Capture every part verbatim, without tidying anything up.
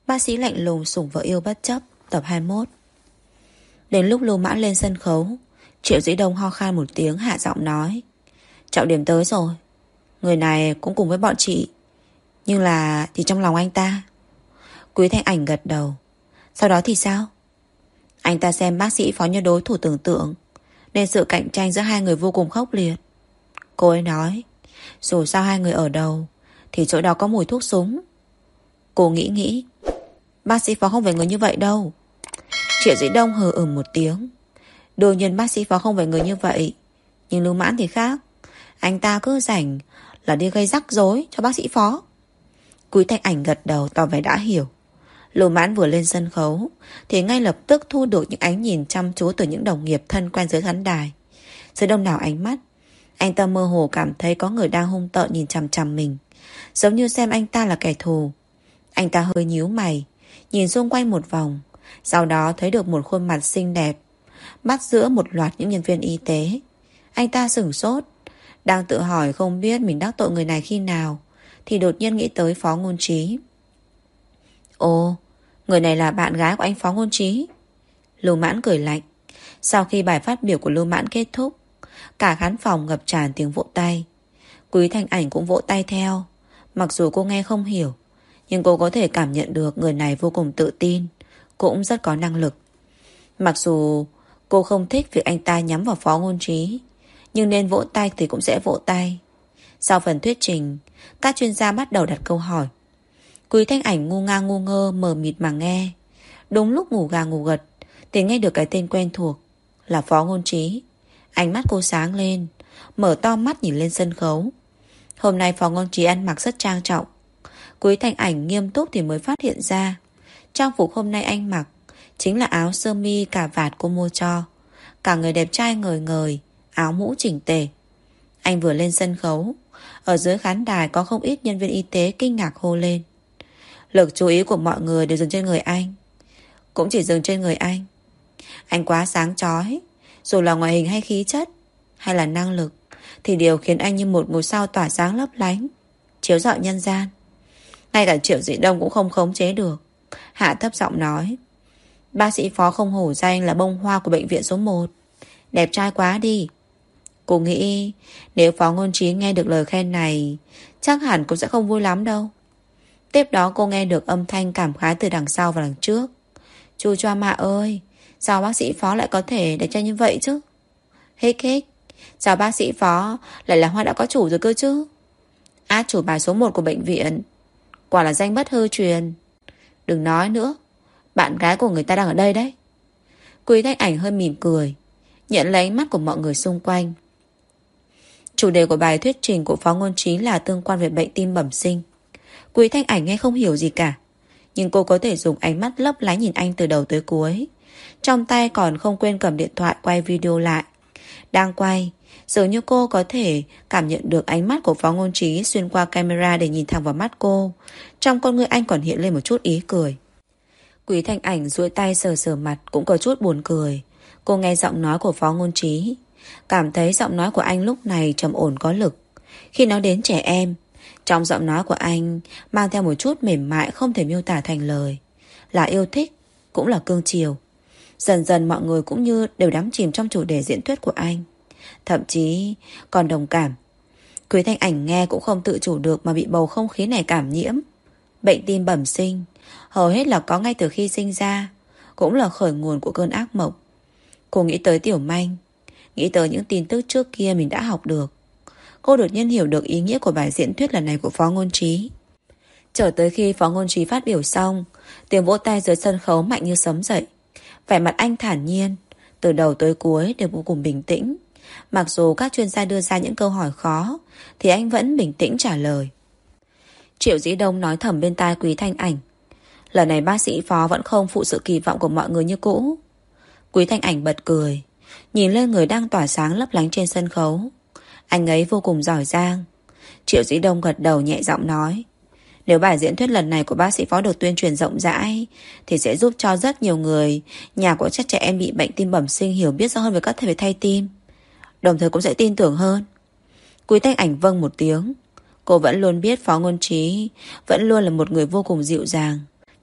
Bác sĩ lạnh lùng sủng vợ yêu bất chấp. Tập hai mươi mốt. Đến lúc Lưu Mãn lên sân khấu, Triệu Dĩ Đông ho khan một tiếng, hạ giọng nói: Trọng điểm tới rồi. Người này cũng cùng với bọn chị, nhưng là thì trong lòng anh ta. Quý Thanh Ảnh gật đầu. Sau đó thì sao? Anh ta xem bác sĩ Phó như đối thủ tưởng tượng, nên sự cạnh tranh giữa hai người vô cùng khốc liệt. Cô ấy nói dù sao hai người ở đầu thì chỗ đó có mùi thuốc súng. Cô nghĩ nghĩ Bác sĩ Phó không phải người như vậy đâu. Triệu Dĩ Đông hừ ừm một tiếng. Đương nhiên bác sĩ Phó không phải người như vậy, nhưng Lưu Mãn thì khác. Anh ta cứ rảnh là đi gây rắc rối cho bác sĩ Phó. Quý Thanh Ảnh gật đầu tỏ vẻ đã hiểu. Lưu Mãn vừa lên sân khấu thì ngay lập tức thu được những ánh nhìn chăm chú từ những đồng nghiệp thân quen dưới khán đài. Dưới đông đảo ánh mắt, anh ta mơ hồ cảm thấy có người đang hung tợn nhìn chằm chằm mình, giống như xem anh ta là kẻ thù. Anh ta hơi nhíu mày, nhìn xung quanh một vòng, sau đó thấy được một khuôn mặt xinh đẹp bắt giữa một loạt những nhân viên y tế. Anh ta sửng sốt, đang tự hỏi không biết mình đắc tội người này khi nào, thì đột nhiên nghĩ tới Phó Ngôn Trí. Ồ, người này là bạn gái của anh Phó Ngôn Trí. Lưu Mãn cười lạnh. Sau khi bài phát biểu của Lưu Mãn kết thúc, cả khán phòng ngập tràn tiếng vỗ tay. Quý Thanh Ảnh cũng vỗ tay theo. Mặc dù cô nghe không hiểu, nhưng cô có thể cảm nhận được người này vô cùng tự tin, cũng rất có năng lực. Mặc dù cô không thích việc anh ta nhắm vào Phó Ngôn Trí, nhưng nên vỗ tay thì cũng sẽ vỗ tay. Sau phần thuyết trình, các chuyên gia bắt đầu đặt câu hỏi. Quý Thanh Ảnh ngu nga ngu ngơ mờ mịt mà nghe. Đúng lúc ngủ gà ngủ gật thì nghe được cái tên quen thuộc là Phó Ngôn Trí. Ánh mắt cô sáng lên, mở to mắt nhìn lên sân khấu. Hôm nay Phó Ngôn Trí ăn mặc rất trang trọng. Quý Thanh Ảnh nghiêm túc thì mới phát hiện ra trang phục hôm nay anh mặc chính là áo sơ mi cà vạt cô mua cho. Cả người đẹp trai ngời ngời, áo mũ chỉnh tề. Anh vừa lên sân khấu, ở dưới khán đài có không ít nhân viên y tế kinh ngạc hô lên. Lực chú ý của mọi người đều dừng trên người anh. Cũng chỉ dừng trên người anh. Anh quá sáng chói. Dù là ngoại hình hay khí chất hay là năng lực, thì đều khiến anh như một ngôi sao tỏa sáng lấp lánh, chiếu rọi nhân gian. Ngay cả Triệu Dĩ Đông cũng không khống chế được, hạ thấp giọng nói: Bác sĩ Phó không hổ danh là bông hoa của bệnh viện số một. Đẹp trai quá đi. Cô nghĩ nếu Phó Ngôn Trí nghe được lời khen này, chắc hẳn cũng sẽ không vui lắm đâu. Tiếp đó cô nghe được âm thanh cảm khái từ đằng sau và đằng trước. Chú choa mạ ơi, sao bác sĩ Phó lại có thể đẹp trai như vậy chứ? Hích hích, sao bác sĩ Phó lại là hoa đã có chủ rồi cơ chứ? Át chủ bài số một của bệnh viện, quả là danh bất hư truyền. Đừng nói nữa, bạn gái của người ta đang ở đây đấy. Quý Thanh Ảnh hơi mỉm cười, nhận lấy ánh mắt của mọi người xung quanh. Chủ đề của bài thuyết trình của Phó Ngôn Trí là tương quan về bệnh tim bẩm sinh. Quý Thanh Ảnh nghe không hiểu gì cả, nhưng cô có thể dùng ánh mắt lấp lánh nhìn anh từ đầu tới cuối. Trong tay còn không quên cầm điện thoại quay video lại. Đang quay, dường như cô có thể cảm nhận được ánh mắt của Phó Ngôn Trí xuyên qua camera để nhìn thẳng vào mắt cô. Trong con ngươi anh còn hiện lên một chút ý cười. Quý Thanh Ảnh duỗi tay sờ sờ mặt cũng có chút buồn cười. Cô nghe giọng nói của Phó Ngôn Trí, cảm thấy giọng nói của anh lúc này trầm ổn có lực. Khi nói đến trẻ em, trong giọng nói của anh mang theo một chút mềm mại không thể miêu tả thành lời. Là yêu thích, cũng là cương chiều. Dần dần mọi người cũng như đều đắm chìm trong chủ đề diễn thuyết của anh, thậm chí còn đồng cảm. Quý Thanh Ảnh nghe cũng không tự chủ được mà bị bầu không khí này cảm nhiễm. Bệnh tim bẩm sinh hầu hết là có ngay từ khi sinh ra, cũng là khởi nguồn của cơn ác mộng. Cô nghĩ tới Tiểu Manh, nghĩ tới những tin tức trước kia mình đã học được. Cô đột nhiên hiểu được ý nghĩa của bài diễn thuyết lần này của Phó Ngôn Trí. Chờ tới khi Phó Ngôn Trí phát biểu xong, tiếng vỗ tay dưới sân khấu mạnh như sấm dậy. Vẻ mặt anh thản nhiên, từ đầu tới cuối đều vô cùng bình tĩnh. Mặc dù các chuyên gia đưa ra những câu hỏi khó, thì anh vẫn bình tĩnh trả lời. Triệu Dĩ Đông nói thầm bên tai Quý Thanh Ảnh: Lần này bác sĩ Phó vẫn không phụ sự kỳ vọng của mọi người như cũ. Quý Thanh Ảnh bật cười, nhìn lên người đang tỏa sáng lấp lánh trên sân khấu. Anh ấy vô cùng giỏi giang. Triệu Dĩ Đông gật đầu nhẹ giọng nói: Nếu bài diễn thuyết lần này của bác sĩ Phó được tuyên truyền rộng rãi, thì sẽ giúp cho rất nhiều người nhà của các trẻ em bị bệnh tim bẩm sinh hiểu biết rõ hơn về các thể thay tim, đồng thời cũng sẽ tin tưởng hơn. Quý Thanh Ảnh vâng một tiếng. Cô vẫn luôn biết Phó Ngôn Trí vẫn luôn là một người vô cùng dịu dàng,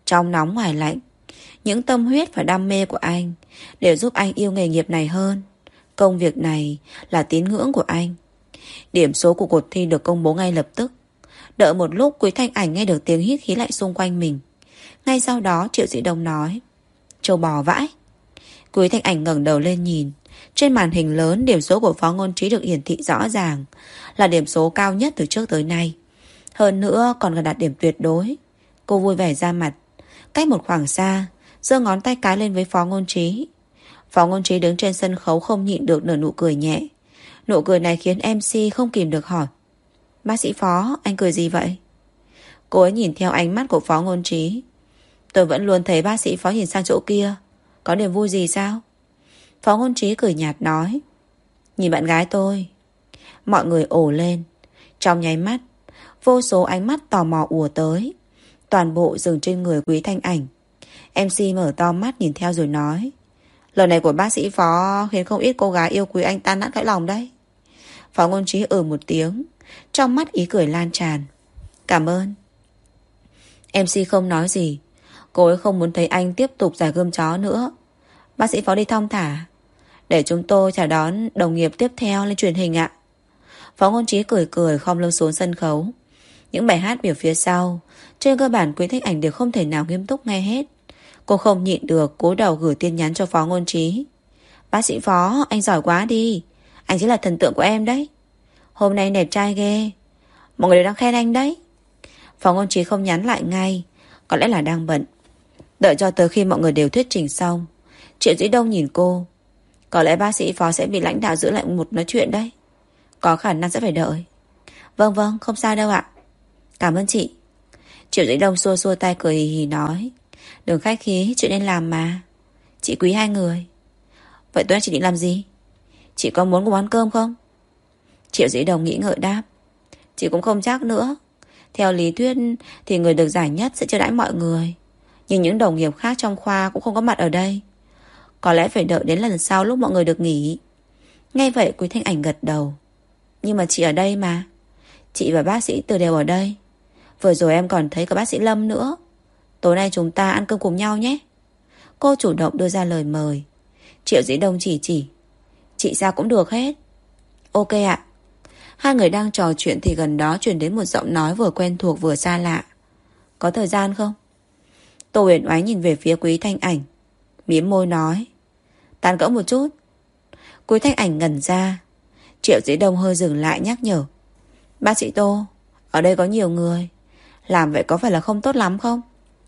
Trong nóng ngoài lạnh, những tâm huyết và đam mê của anh đều giúp anh yêu nghề nghiệp này hơn. Công việc này là tín ngưỡng của anh. Điểm số của cuộc thi được công bố ngay lập tức. Đợi một lúc, Quý Thanh Ảnh nghe được tiếng hít khí lạnh xung quanh mình. Ngay sau đó Triệu Dĩ Đông nói: "Châu bò vãi." Quý Thanh Ảnh ngẩng đầu lên nhìn. Trên màn hình lớn, điểm số của Phó Ngôn Trí được hiển thị rõ ràng, là điểm số cao nhất từ trước tới nay. Hơn nữa còn gần đạt điểm tuyệt đối. Cô vui vẻ ra mặt, cách một khoảng xa, giơ ngón tay cái lên với Phó Ngôn Trí. Phó Ngôn Trí đứng trên sân khấu không nhịn được nở nụ cười nhẹ. Nụ cười này khiến em xê không kìm được hỏi: "Bác sĩ Phó, anh cười gì vậy?" Cô ấy nhìn theo ánh mắt của Phó Ngôn Trí. "Tôi vẫn luôn thấy bác sĩ Phó nhìn sang chỗ kia. Có niềm vui gì sao?" Phó Ngôn Trí cười nhạt nói: "Nhìn bạn gái tôi." Mọi người ồ lên. Trong nháy mắt, vô số ánh mắt tò mò ùa tới. Toàn bộ dừng trên người Quý Thanh Ảnh. em xê mở to mắt nhìn theo rồi nói: "Lời này của bác sĩ Phó khiến không ít cô gái yêu quý anh tan nát cõi lòng đấy." Phó Ngôn Trí ừ một tiếng, trong mắt ý cười lan tràn. "Cảm ơn." em xê không nói gì. Cô ấy không muốn thấy anh tiếp tục giải gươm chó nữa. "Bác sĩ Phó đi thong thả, để chúng tôi chào đón đồng nghiệp tiếp theo lên truyền hình ạ." Phó Ngôn Trí cười cười khom lưng xuống sân khấu. Những bài hát biểu phía sau, trên cơ bản Quý Thanh Ảnh đều không thể nào nghiêm túc nghe hết. Cô không nhịn được cúi đầu gửi tin nhắn cho Phó Ngôn Trí: "Bác sĩ Phó, anh giỏi quá đi. Anh chính là thần tượng của em đấy. Hôm nay anh đẹp trai ghê. Mọi người đều đang khen anh đấy." Phó Ngôn Trí không nhắn lại ngay, có lẽ là đang bận. Đợi cho tới khi mọi người đều thuyết trình xong, Triệu Dĩ Đông nhìn cô: "Có lẽ bác sĩ Phó sẽ bị lãnh đạo giữ lại một nói chuyện đấy. Có khả năng sẽ phải đợi." "Vâng vâng, không sao đâu ạ." "Cảm ơn chị." Triệu Dĩ Đông xua xua tay cười hì hì nói: "Đừng khách khí, chuyện nên làm mà. Chị quý hai người." "Vậy tối nay chị định làm gì? Chị có muốn cùng ăn cơm không?" Triệu Dĩ Đông nghĩ ngợi đáp: "Chị cũng không chắc nữa. Theo lý thuyết thì người được giải nhất sẽ chiêu đãi mọi người, nhưng những đồng nghiệp khác trong khoa cũng không có mặt ở đây. Có lẽ phải đợi đến lần sau lúc mọi người được nghỉ." Nghe vậy Quý Thanh Ảnh gật đầu: "Nhưng mà chị ở đây mà. Chị và bác sĩ Từ đều ở đây. Vừa rồi em còn thấy cả bác sĩ Lâm nữa. Tối nay chúng ta ăn cơm cùng nhau nhé." Cô chủ động đưa ra lời mời. Triệu Dĩ Đông chỉ chỉ: "Chị sao cũng được hết." "Ok ạ." Hai người đang trò chuyện thì gần đó truyền đến một giọng nói vừa quen thuộc vừa xa lạ: "Có thời gian không?" Tô Huyền Oánh nhìn về phía Quý Thanh Ảnh, mím môi nói: "Tán gẫu một chút." Quý Thanh Ảnh ngẩn ra. Triệu Dĩ Đông hơi dừng lại nhắc nhở: "Bác sĩ Tô, ở đây có nhiều người, làm vậy có phải là không tốt lắm không?"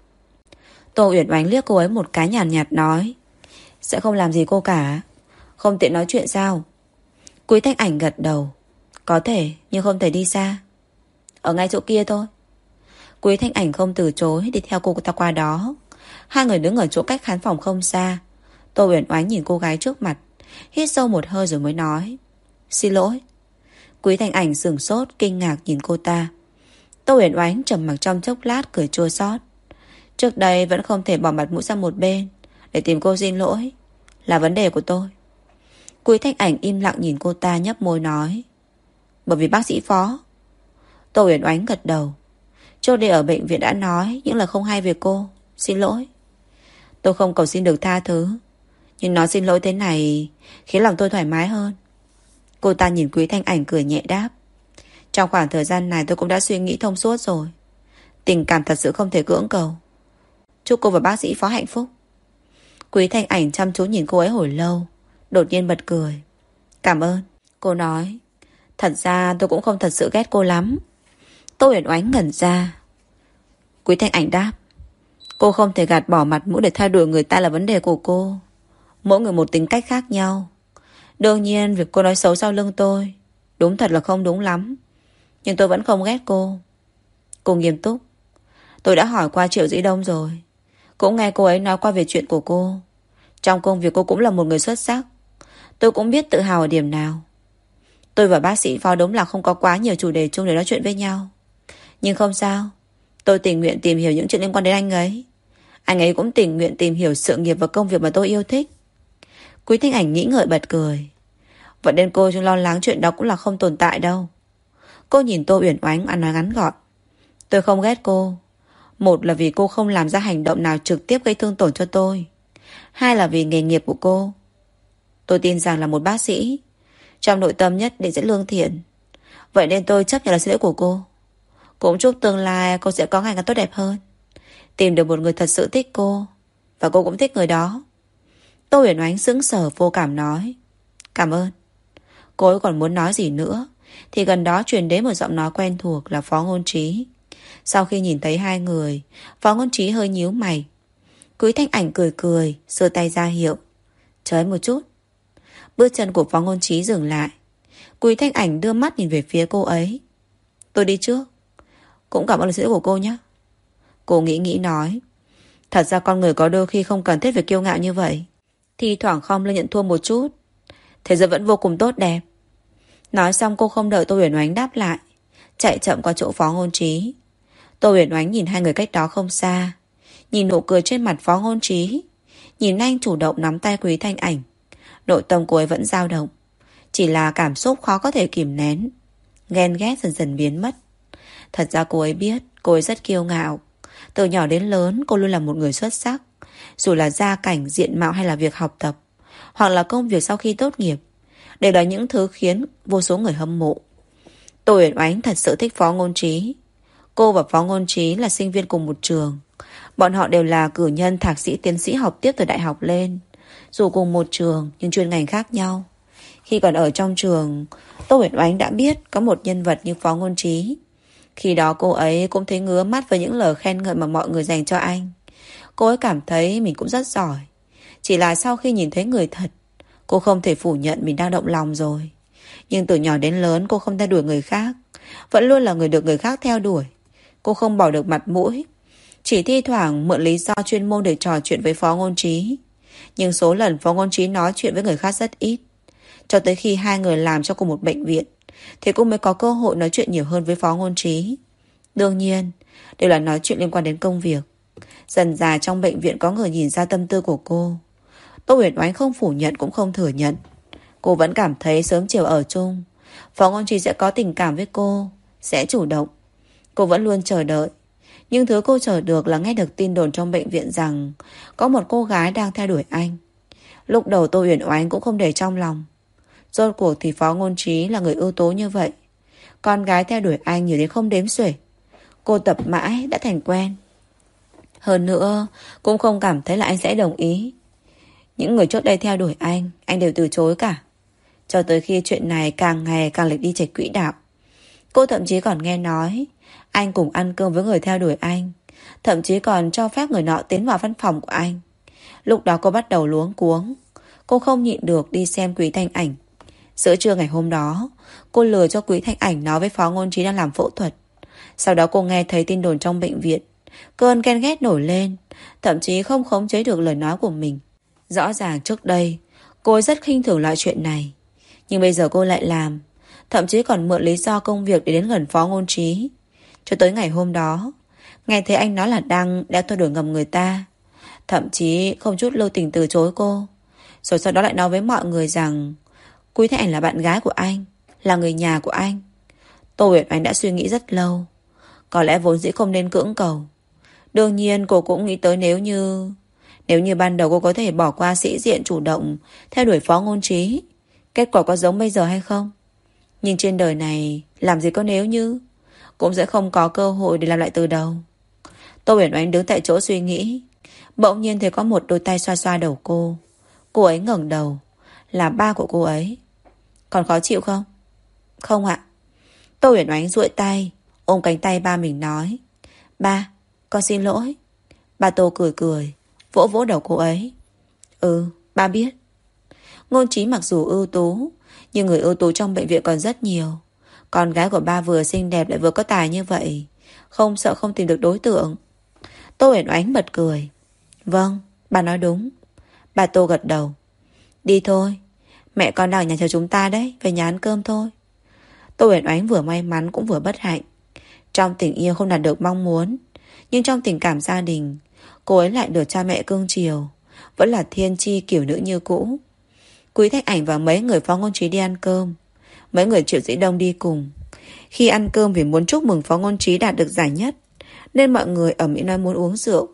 Tô Uyển Oánh liếc cô ấy một cái nhàn nhạt, nhạt nói: "Sẽ không làm gì cô cả. Không tiện nói chuyện sao?" Quý Thanh Ảnh gật đầu: "Có thể, nhưng không thể đi xa." "Ở ngay chỗ kia thôi." Quý Thanh Ảnh không từ chối, đi theo cô ta qua đó. Hai người đứng ở chỗ cách khán phòng không xa. Tô Uyển Oánh nhìn cô gái trước mặt, hít sâu một hơi rồi mới nói: "Xin lỗi." Quý Thanh Ảnh sửng sốt kinh ngạc nhìn cô ta. Tô Uyển Oánh trầm mặc trong chốc lát cười chua xót. Trước đây vẫn không thể bỏ mặt mũi sang một bên để tìm cô xin lỗi, là vấn đề của tôi. Quý Thanh Ảnh im lặng nhìn cô ta, nhấp môi nói: "Bởi vì bác sĩ Phó." Tô Uyển Oánh gật đầu. Trước đây ở bệnh viện đã nói những lời không hay về cô. Xin lỗi. Tôi không cầu xin được tha thứ, nhưng nói xin lỗi thế này khiến lòng tôi thoải mái hơn. Cô ta nhìn Quý Thanh Ảnh cười nhẹ đáp: "Trong khoảng thời gian này tôi cũng đã suy nghĩ thông suốt rồi. Tình cảm thật sự không thể cưỡng cầu. Chúc cô và bác sĩ Phó hạnh phúc." Quý Thanh Ảnh chăm chú nhìn cô ấy hồi lâu, đột nhiên bật cười: "Cảm ơn." Cô nói: "Thật ra tôi cũng không thật sự ghét cô lắm." Tô Uyển Oánh ngẩn ra. Quý Thanh Ảnh đáp: "Cô không thể gạt bỏ mặt mũi để thay đổi người ta là vấn đề của cô. Mỗi người một tính cách khác nhau. Đương nhiên việc cô nói xấu sau lưng tôi đúng thật là không đúng lắm, nhưng tôi vẫn không ghét cô." Cô nghiêm túc: "Tôi đã hỏi qua Triệu Dĩ Đông rồi, cũng nghe cô ấy nói qua về chuyện của cô. Trong công việc cô cũng là một người xuất sắc. Tôi cũng biết tự hào ở điểm nào. Tôi và bác sĩ Phó đúng là không có quá nhiều chủ đề chung để nói chuyện với nhau. Nhưng không sao, tôi tình nguyện tìm hiểu những chuyện liên quan đến anh ấy. Anh ấy cũng tình nguyện tìm hiểu sự nghiệp và công việc mà tôi yêu thích." Quý Thanh Ảnh nghĩ ngợi bật cười: "Vậy nên cô lo lắng chuyện đó cũng là không tồn tại đâu." Cô nhìn Tô Uyển Oánh ăn nói ngắn gọn: "Tôi không ghét cô. Một là vì cô không làm ra hành động nào trực tiếp gây thương tổn cho tôi. Hai là vì nghề nghiệp của cô. Tôi tin rằng là một bác sĩ, trong nội tâm nhất định sẽ lương thiện. Vậy nên tôi chấp nhận lời xin lỗi của cô. Cũng chúc tương lai cô sẽ có ngày càng tốt đẹp hơn, tìm được một người thật sự thích cô, và cô cũng thích người đó. Tô Huyền Oánh sững sờ vô cảm nói: Cảm ơn. Cô ấy còn muốn nói gì nữa thì gần đó truyền đến một giọng nói quen thuộc là Phó Ngôn Trí. Sau khi nhìn thấy hai người, Phó Ngôn Trí hơi nhíu mày. Quý Thanh Ảnh cười cười, giơ tay ra hiệu: Chờ một chút. Bước chân của Phó Ngôn Trí dừng lại. Quý Thanh Ảnh đưa mắt nhìn về phía cô ấy. Tôi đi trước. Cũng cảm ơn lời xin lỗi của cô nhé. Cô nghĩ nghĩ nói: Thật ra con người có đôi khi không cần thiết phải kiêu ngạo như vậy. Thì thoảng không lên nhận thua một chút, thế giới vẫn vô cùng tốt đẹp. Nói xong cô không đợi Tô Huyền Oánh đáp lại, chạy chậm qua chỗ Phó Ngôn Trí. Tô Huyền Oánh nhìn hai người cách đó không xa, nhìn nụ cười trên mặt Phó Ngôn Trí, nhìn anh chủ động nắm tay Quý Thanh Ảnh. Nội tâm cô ấy vẫn dao động, chỉ là cảm xúc khó có thể kìm nén. Ghen ghét dần dần biến mất. Thật ra cô ấy biết cô ấy rất kiêu ngạo. Từ nhỏ đến lớn cô luôn là một người xuất sắc. Dù là gia cảnh, diện mạo hay là việc học tập, hoặc là công việc sau khi tốt nghiệp, đều là những thứ khiến vô số người hâm mộ. Tô Huyền Oánh thật sự thích Phó Ngôn Trí. Cô và Phó Ngôn Trí là sinh viên cùng một trường. Bọn họ đều là cử nhân thạc sĩ tiến sĩ học tiếp từ đại học lên. Dù cùng một trường nhưng chuyên ngành khác nhau. Khi còn ở trong trường, Tô Huyền Oánh đã biết có một nhân vật như Phó Ngôn Trí. Khi đó cô ấy cũng thấy ngứa mắt với những lời khen ngợi mà mọi người dành cho anh. Cô ấy cảm thấy mình cũng rất giỏi. Chỉ là sau khi nhìn thấy người thật, cô không thể phủ nhận mình đang động lòng rồi. Nhưng từ nhỏ đến lớn cô không theo đuổi người khác, vẫn luôn là người được người khác theo đuổi. Cô không bỏ được mặt mũi, chỉ thi thoảng mượn lý do chuyên môn để trò chuyện với Phó Ngôn Trí. Nhưng số lần Phó Ngôn Trí nói chuyện với người khác rất ít. Cho tới khi hai người làm cho cùng một bệnh viện thì cô mới có cơ hội nói chuyện nhiều hơn với Phó Ngôn Trí. Đương nhiên đều là nói chuyện liên quan đến công việc. Dần dà trong bệnh viện có người nhìn ra tâm tư của cô. Tô Huyền Oánh không phủ nhận cũng không thừa nhận. Cô vẫn cảm thấy sớm chiều ở chung, Phó Ngôn Trí sẽ có tình cảm với cô, sẽ chủ động. Cô vẫn luôn chờ đợi. Nhưng thứ cô chờ được là nghe được tin đồn trong bệnh viện rằng có một cô gái đang theo đuổi anh. Lúc đầu Tô Huyền Oánh cũng không để trong lòng. Rốt cuộc thì Phó Ngôn Trí là người ưu tố như vậy. Con gái theo đuổi anh nhiều đến không đếm xuể. Cô tập mãi đã thành quen. Hơn nữa cũng không cảm thấy là anh sẽ đồng ý. Những người trước đây theo đuổi anh, anh đều từ chối cả. Cho tới khi chuyện này càng ngày càng lệch đi chệch quỹ đạo. Cô thậm chí còn nghe nói anh cùng ăn cơm với người theo đuổi anh, thậm chí còn cho phép người nọ tiến vào văn phòng của anh. Lúc đó cô bắt đầu luống cuống. Cô không nhịn được đi xem Quý Thanh Ảnh. Giữa trưa ngày hôm đó, cô lừa cho Quý Thanh Ảnh nói với Phó Ngôn Trí đang làm phẫu thuật. Sau đó cô nghe thấy tin đồn trong bệnh viện. Cơn ghen ghét nổi lên, thậm chí không khống chế được lời nói của mình. Rõ ràng trước đây cô ấy rất khinh thường loại chuyện này, nhưng bây giờ cô lại làm. Thậm chí còn mượn lý do công việc để đến gần Phó Ngôn Trí. Cho tới ngày hôm đó, nghe thấy anh nói là Đăng đã theo đuổi ngầm người ta, thậm chí không chút lưu tình từ chối cô. Rồi sau đó lại nói với mọi người rằng Quý Thanh Ảnh là bạn gái của anh, là người nhà của anh. Tô Huyền Oánh đã suy nghĩ rất lâu. Có lẽ vốn dĩ không nên cưỡng cầu. Đương nhiên cô cũng nghĩ tới nếu như Nếu như ban đầu cô có thể bỏ qua sĩ diện chủ động theo đuổi Phó Ngôn Trí, kết quả có giống bây giờ hay không. Nhưng trên đời này làm gì có nếu như. Cũng sẽ không có cơ hội để làm lại từ đầu. Tô Huyền Oánh đứng tại chỗ suy nghĩ. Bỗng nhiên thấy có một đôi tay xoa xoa đầu cô. Cô ấy ngẩng đầu. Là ba của cô ấy. Còn khó chịu không? Không ạ. Tô Huyền Oánh duỗi tay ôm cánh tay ba mình nói: Ba, con xin lỗi. Ba Tô cười cười, vỗ vỗ đầu cô ấy. Ừ, ba biết. Ngôn Trí mặc dù ưu tú, nhưng người ưu tú trong bệnh viện còn rất nhiều. Con gái của ba vừa xinh đẹp lại vừa có tài như vậy, không sợ không tìm được đối tượng. Tô Huyền Oánh bật cười. Vâng, bà nói đúng. Bà Tô gật đầu. Đi thôi, mẹ con đang ở nhà chờ chúng ta đấy, về nhà ăn cơm thôi. Tô Huyền Oánh vừa may mắn cũng vừa bất hạnh. Trong tình yêu không đạt được mong muốn, nhưng trong tình cảm gia đình, cô ấy lại được cha mẹ cưng chiều, vẫn là thiên chi kiểu nữ như cũ. Quý Thanh Ảnh và mấy người Phó Ngôn Trí đi ăn cơm. Mấy người Triệu Dĩ Đông đi cùng. Khi ăn cơm vì muốn chúc mừng Phó Ngôn Trí đạt được giải nhất, nên mọi người ở Mỹ nói muốn uống rượu,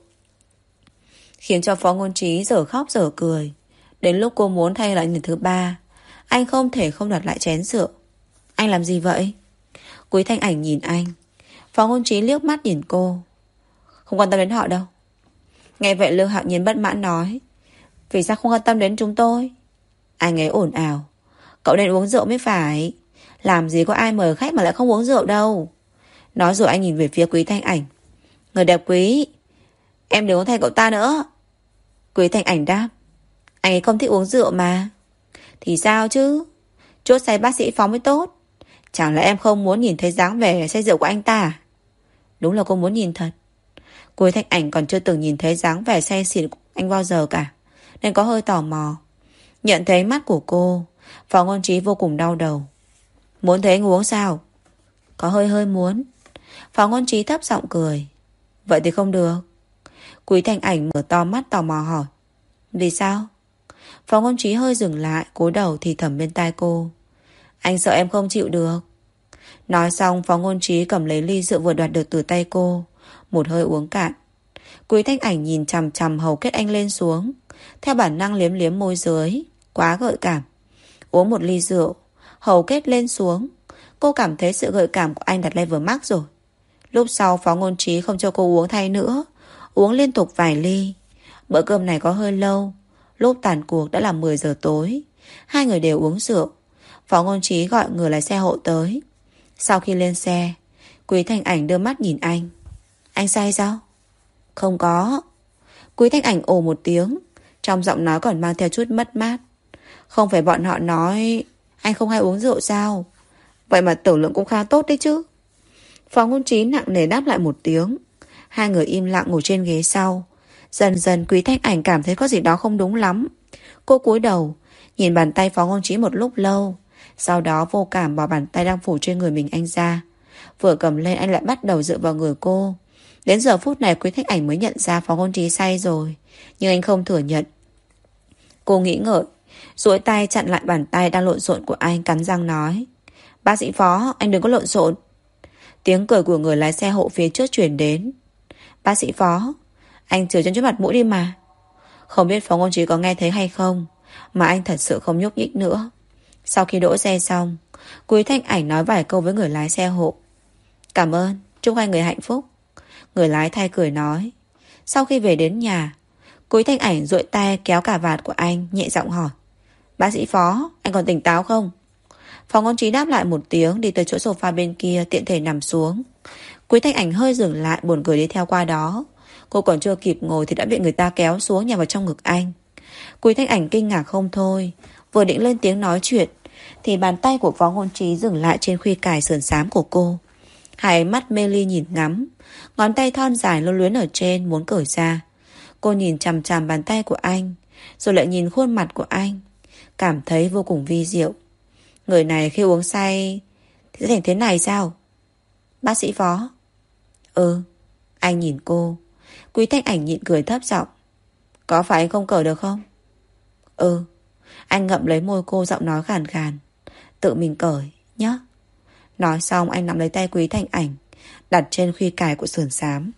khiến cho Phó Ngôn Trí giờ khóc giờ cười. Đến lúc cô muốn thay lại lần thứ ba, anh không thể không đặt lại chén rượu. Anh làm gì vậy? Quý Thanh Ảnh nhìn anh. Phó Ngôn Trí liếc mắt nhìn cô. Không quan tâm đến họ đâu. Nghe vậy Lương Hạo Nhiên bất mãn nói, vì sao không quan tâm đến chúng tôi? Anh ấy ồn ào. Cậu nên uống rượu mới phải. Làm gì có ai mời khách mà lại không uống rượu đâu. Nói rồi anh nhìn về phía Quý Thanh Ảnh. Người đẹp Quý, em đừng có thay cậu ta nữa. Quý Thanh Ảnh đáp, anh ấy không thích uống rượu mà. Thì sao chứ? Chốt say bác sĩ Phó mới tốt. Chẳng lẽ em không muốn nhìn thấy dáng vẻ say rượu của anh ta à? Đúng là cô muốn nhìn thật. Quý Thanh Ảnh còn chưa từng nhìn thấy dáng vẻ say xỉn của anh bao giờ cả, nên có hơi tò mò. Nhận thấy mắt của cô, Phó Ngôn Trí vô cùng đau đầu. Muốn thấy anh uống sao? Có hơi hơi muốn. Phó Ngôn Trí thấp giọng cười. Vậy thì không được. Quý Thanh Ảnh mở to mắt tò mò hỏi. Vì sao? Phó Ngôn Trí hơi dừng lại, cúi đầu thì thầm bên tai cô. Anh sợ em không chịu được. Nói xong Phó Ngôn Trí cầm lấy ly rượu vừa đoạt được từ tay cô, một hơi uống cạn. Quý Thanh Ảnh nhìn chằm chằm hầu kết anh lên xuống, theo bản năng liếm liếm môi dưới. Quá gợi cảm. Uống một ly rượu, hầu kết lên xuống, cô cảm thấy sự gợi cảm của anh đặt level max rồi. Lúc sau Phó Ngôn Trí không cho cô uống thay nữa, uống liên tục vài ly. Bữa cơm này có hơi lâu. Lúc tàn cuộc đã là mười giờ tối. Hai người đều uống rượu. Phó Ngôn Trí gọi người lái xe hộ tới. Sau khi lên xe, Quý Thanh Ảnh đưa mắt nhìn anh. Anh say sao? Không có. Quý Thanh Ảnh ồ một tiếng, trong giọng nói còn mang theo chút mất mát. Không phải bọn họ nói anh không hay uống rượu sao? Vậy mà tưởng lượng cũng khá tốt đấy chứ. Phó Ngôn Trí nặng nề đáp lại một tiếng. Hai người im lặng ngồi trên ghế sau. Dần dần Quý Thanh Ảnh cảm thấy có gì đó không đúng lắm. Cô cúi đầu nhìn bàn tay Phó Ngôn Trí một lúc lâu, sau đó vô cảm bỏ bàn tay đang phủ trên người mình anh ra. Vừa cầm lên anh lại bắt đầu dựa vào người cô. Đến giờ phút này Quý Thanh Ảnh mới nhận ra Phó Ngôn Trí say rồi, nhưng anh không thừa nhận. Cô nghĩ ngợi, duỗi tay chặn lại bàn tay đang lộn xộn của anh, cắn răng nói. Bác sĩ Phó, anh đừng có lộn xộn. Tiếng cười của người lái xe hộ phía trước chuyển đến. Bác sĩ Phó, anh chừa chân chút mặt mũi đi mà. Không biết Phó Ngôn Trí có nghe thấy hay không, mà anh thật sự không nhúc nhích nữa. Sau khi đỗ xe xong, Quý Thanh Ảnh nói vài câu với người lái xe hộ. Cảm ơn, chúc hai người hạnh phúc. Người lái thay cười nói. Sau khi về đến nhà, Quý Thanh Ảnh duỗi tay kéo cà vạt của anh, nhẹ giọng hỏi. Bác sĩ Phó, anh còn tỉnh táo không? Phó Ngôn Trí đáp lại một tiếng, đi tới chỗ sofa bên kia, tiện thể nằm xuống. Quý Thanh Ảnh hơi dừng lại, buồn cười đi theo qua đó. Cô còn chưa kịp ngồi thì đã bị người ta kéo xuống nhào vào trong ngực anh. Quý Thanh Ảnh kinh ngạc không thôi, vừa định lên tiếng nói chuyện thì bàn tay của Phó Ngôn Trí dừng lại trên khuy cài sườn xám của cô. Hai mắt mê ly nhìn ngắm, ngón tay thon dài lưu luyến ở trên muốn cởi ra. Cô nhìn chằm chằm bàn tay của anh, rồi lại nhìn khuôn mặt của anh, cảm thấy vô cùng vi diệu. Người này khi uống say thì sẽ thành thế này sao? Bác sĩ Phó. Ừ. Anh nhìn cô. Quý Thanh Ảnh nhịn cười thấp giọng. Có phải anh không cởi được không? Ừ. Anh ngậm lấy môi cô, giọng nói khàn khàn. Tự mình cởi nhé. Nói xong anh nắm lấy tay Quý Thanh Ảnh, đặt trên khuy cài của sườn xám.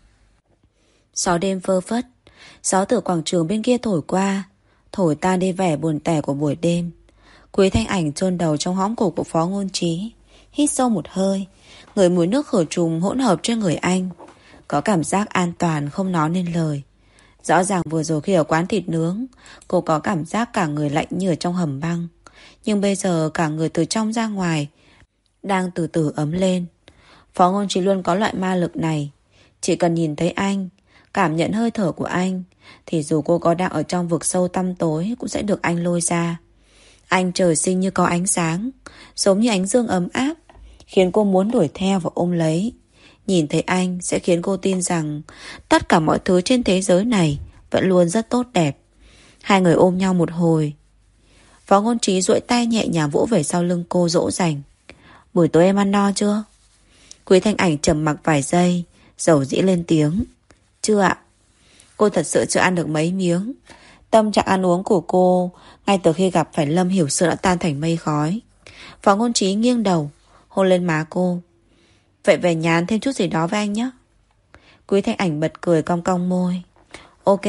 Gió đêm phơ phất, gió từ quảng trường bên kia thổi qua, thổi tan đi vẻ buồn tẻ của buổi đêm. Quý Thanh Ảnh chôn đầu trong hõm cổ của Phó Ngôn Trí, hít sâu một hơi, ngửi mùi nước khử trùng hỗn hợp trên người anh. Có cảm giác an toàn không nói nên lời. Rõ ràng vừa rồi khi ở quán thịt nướng, cô có cảm giác cả người lạnh như ở trong hầm băng. Nhưng bây giờ cả người từ trong ra ngoài đang từ từ ấm lên. Phó Ngôn Trí luôn có loại ma lực này. Chỉ cần nhìn thấy anh, cảm nhận hơi thở của anh, thì dù cô có đang ở trong vực sâu tăm tối cũng sẽ được anh lôi ra. Anh trời sinh như có ánh sáng, giống như ánh dương ấm áp, khiến cô muốn đuổi theo và ôm lấy. Nhìn thấy anh sẽ khiến cô tin rằng tất cả mọi thứ trên thế giới này vẫn luôn rất tốt đẹp. Hai người ôm nhau một hồi. Phó Ngôn Trí duỗi tay nhẹ nhàng vỗ về sau lưng cô dỗ dành. Buổi tối em ăn no chưa? Quý Thanh Ảnh trầm mặc vài giây, dầu dĩ lên tiếng. Chưa ạ. Cô thật sự chưa ăn được mấy miếng. Tâm trạng ăn uống của cô ngay từ khi gặp phải Lâm Hiểu Sơ đã tan thành mây khói. Phó Ngôn Trí nghiêng đầu, hôn lên má cô. Vậy về nhà ăn thêm chút gì đó với anh nhé. Quý Thanh Ảnh bật cười cong cong môi. Ok.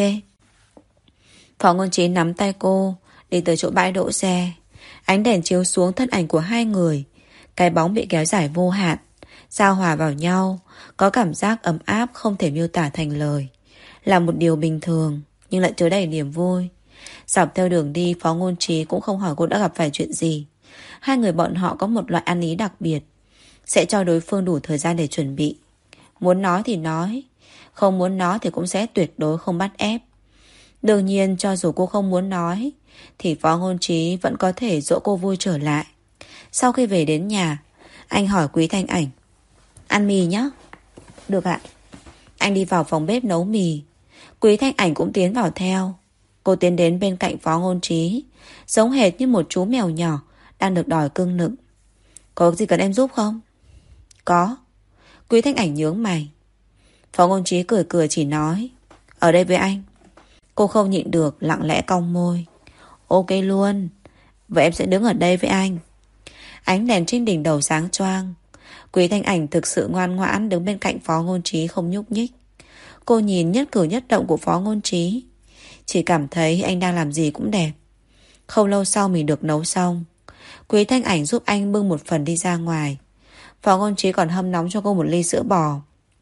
Phó Ngôn Trí nắm tay cô đi tới chỗ bãi đỗ xe. Ánh đèn chiếu xuống thân ảnh của hai người. Cái bóng bị kéo dài vô hạn, giao hòa vào nhau, có cảm giác ấm áp không thể miêu tả thành lời. Là một điều bình thường, nhưng lại chứa đầy niềm vui. Dọc theo đường đi, Phó Ngôn Trí cũng không hỏi cô đã gặp phải chuyện gì. Hai người bọn họ có một loại ăn ý đặc biệt, sẽ cho đối phương đủ thời gian để chuẩn bị. Muốn nói thì nói, không muốn nói thì cũng sẽ tuyệt đối không bắt ép. Đương nhiên cho dù cô không muốn nói thì Phó Ngôn Trí vẫn có thể dỗ cô vui trở lại. Sau khi về đến nhà, anh hỏi Quý Thanh Ảnh: ăn mì nhé. Được ạ. Anh đi vào phòng bếp nấu mì. Quý Thanh Ảnh cũng tiến vào theo. Cô tiến đến bên cạnh Phó Ngôn Trí, giống hệt như một chú mèo nhỏ đang được đòi cưng nựng. Có gì cần em giúp không? Có. Quý Thanh Ảnh nhướng mày. Phó Ngôn Trí cười cười chỉ nói: ở đây với anh. Cô không nhịn được, lặng lẽ cong môi. Ok luôn. Vậy em sẽ đứng ở đây với anh. Ánh đèn trên đỉnh đầu sáng choang. Quý Thanh Ảnh thực sự ngoan ngoãn đứng bên cạnh Phó Ngôn Trí không nhúc nhích. Cô nhìn nhất cử nhất động của Phó Ngôn Trí, chỉ cảm thấy anh đang làm gì cũng đẹp. Không lâu sau mình được nấu xong. Quý Thanh Ảnh giúp anh bưng một phần đi ra ngoài. Phó Ngôn Trí còn hâm nóng cho cô một ly sữa bò.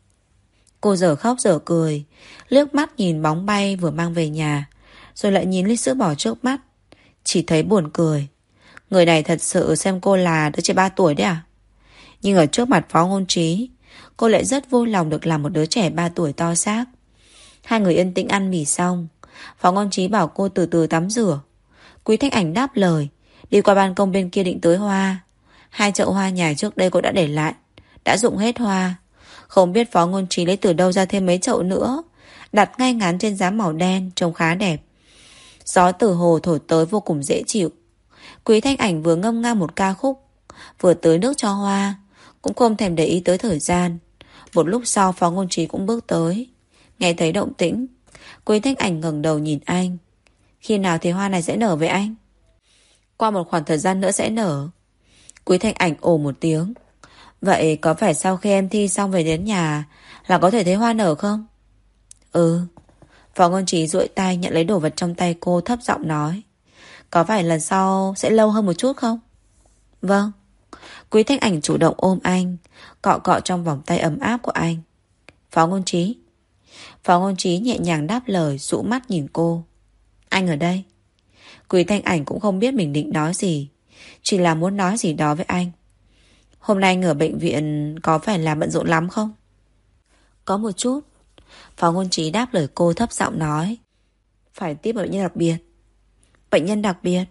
Cô dở khóc dở cười, liếc mắt nhìn bóng bay vừa mang về nhà, rồi lại nhìn ly sữa bò trước mắt, chỉ thấy buồn cười. Người này thật sự xem cô là đứa trẻ ba tuổi đấy à? Nhưng ở trước mặt Phó Ngôn Trí, cô lại rất vui lòng được làm một đứa trẻ ba tuổi to xác. Hai người yên tĩnh ăn mì xong, Phó Ngôn Trí bảo cô từ từ tắm rửa. Quý Thanh Ảnh đáp lời, đi qua ban công bên kia định tưới hoa. Hai chậu hoa nhài trước đây cô đã để lại, đã rụng hết hoa. Không biết Phó Ngôn Trí lấy từ đâu ra thêm mấy chậu nữa, đặt ngay ngắn trên giá màu đen, trông khá đẹp. Gió từ hồ thổi tới vô cùng dễ chịu. Quý Thanh Ảnh vừa ngâm nga một ca khúc, vừa tưới nước cho hoa, cũng không thèm để ý tới thời gian. Một lúc sau Phó Ngôn Trí cũng bước tới. Nghe thấy động tĩnh, Quý Thanh Ảnh ngẩng đầu nhìn anh. Khi nào thì hoa này sẽ nở với anh? Qua một khoảng thời gian nữa sẽ nở. Quý Thanh Ảnh ồ một tiếng. Vậy có phải sau khi em thi xong về đến nhà là có thể thấy hoa nở không? Ừ. Phó Ngôn Trí duỗi tay nhận lấy đồ vật trong tay cô, thấp giọng nói. Có phải lần sau sẽ lâu hơn một chút không? Vâng. Quý Thanh Ảnh chủ động ôm anh, cọ cọ trong vòng tay ấm áp của anh. Phó Ngôn Trí. Phó Ngôn Trí nhẹ nhàng đáp lời, dụ mắt nhìn cô. Anh ở đây. Quý Thanh Ảnh cũng không biết mình định nói gì, chỉ là muốn nói gì đó với anh. Hôm nay anh ở bệnh viện có phải là bận rộn lắm không? Có một chút. Phó Ngôn Trí đáp lời cô, thấp giọng nói. Phải tiếp một bệnh nhân đặc biệt. Bệnh nhân đặc biệt?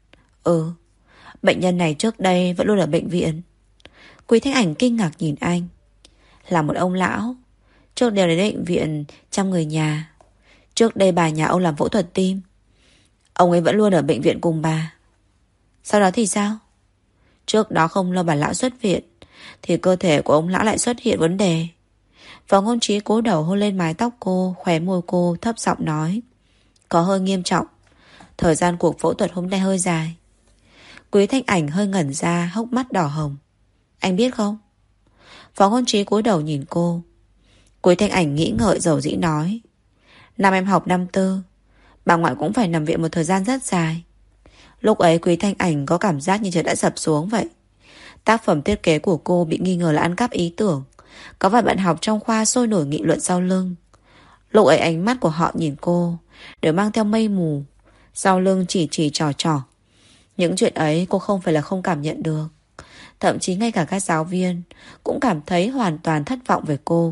Ừ. Bệnh nhân này trước đây vẫn luôn ở bệnh viện. Quý Thanh Ảnh kinh ngạc nhìn anh. Là một ông lão, trước đều đến bệnh viện chăm người nhà. Trước đây bà nhà ông làm phẫu thuật tim, ông ấy vẫn luôn ở bệnh viện cùng bà. Sau đó thì sao? Trước đó không lâu bà lão xuất viện thì cơ thể của ông lão lại xuất hiện vấn đề. Phó Ngôn Trí cố đầu hôn lên mái tóc cô, khóe môi cô, thấp giọng nói. Có hơi nghiêm trọng. Thời gian cuộc phẫu thuật hôm nay hơi dài. Quý Thanh Ảnh hơi ngẩn ra, hốc mắt đỏ hồng. Anh biết không? Phó Ngôn Trí cúi đầu nhìn cô. Quý Thanh Ảnh nghĩ ngợi dầu dĩ nói. Năm em học năm tư, bà ngoại cũng phải nằm viện một thời gian rất dài. Lúc ấy Quý Thanh Ảnh có cảm giác như trời đã sập xuống vậy. Tác phẩm thiết kế của cô bị nghi ngờ là ăn cắp ý tưởng. Có vài bạn học trong khoa sôi nổi nghị luận sau lưng. Lúc ấy ánh mắt của họ nhìn cô đều mang theo mây mù, sau lưng chỉ chỉ trò trò. Những chuyện ấy cô không phải là không cảm nhận được. Thậm chí ngay cả các giáo viên cũng cảm thấy hoàn toàn thất vọng về cô.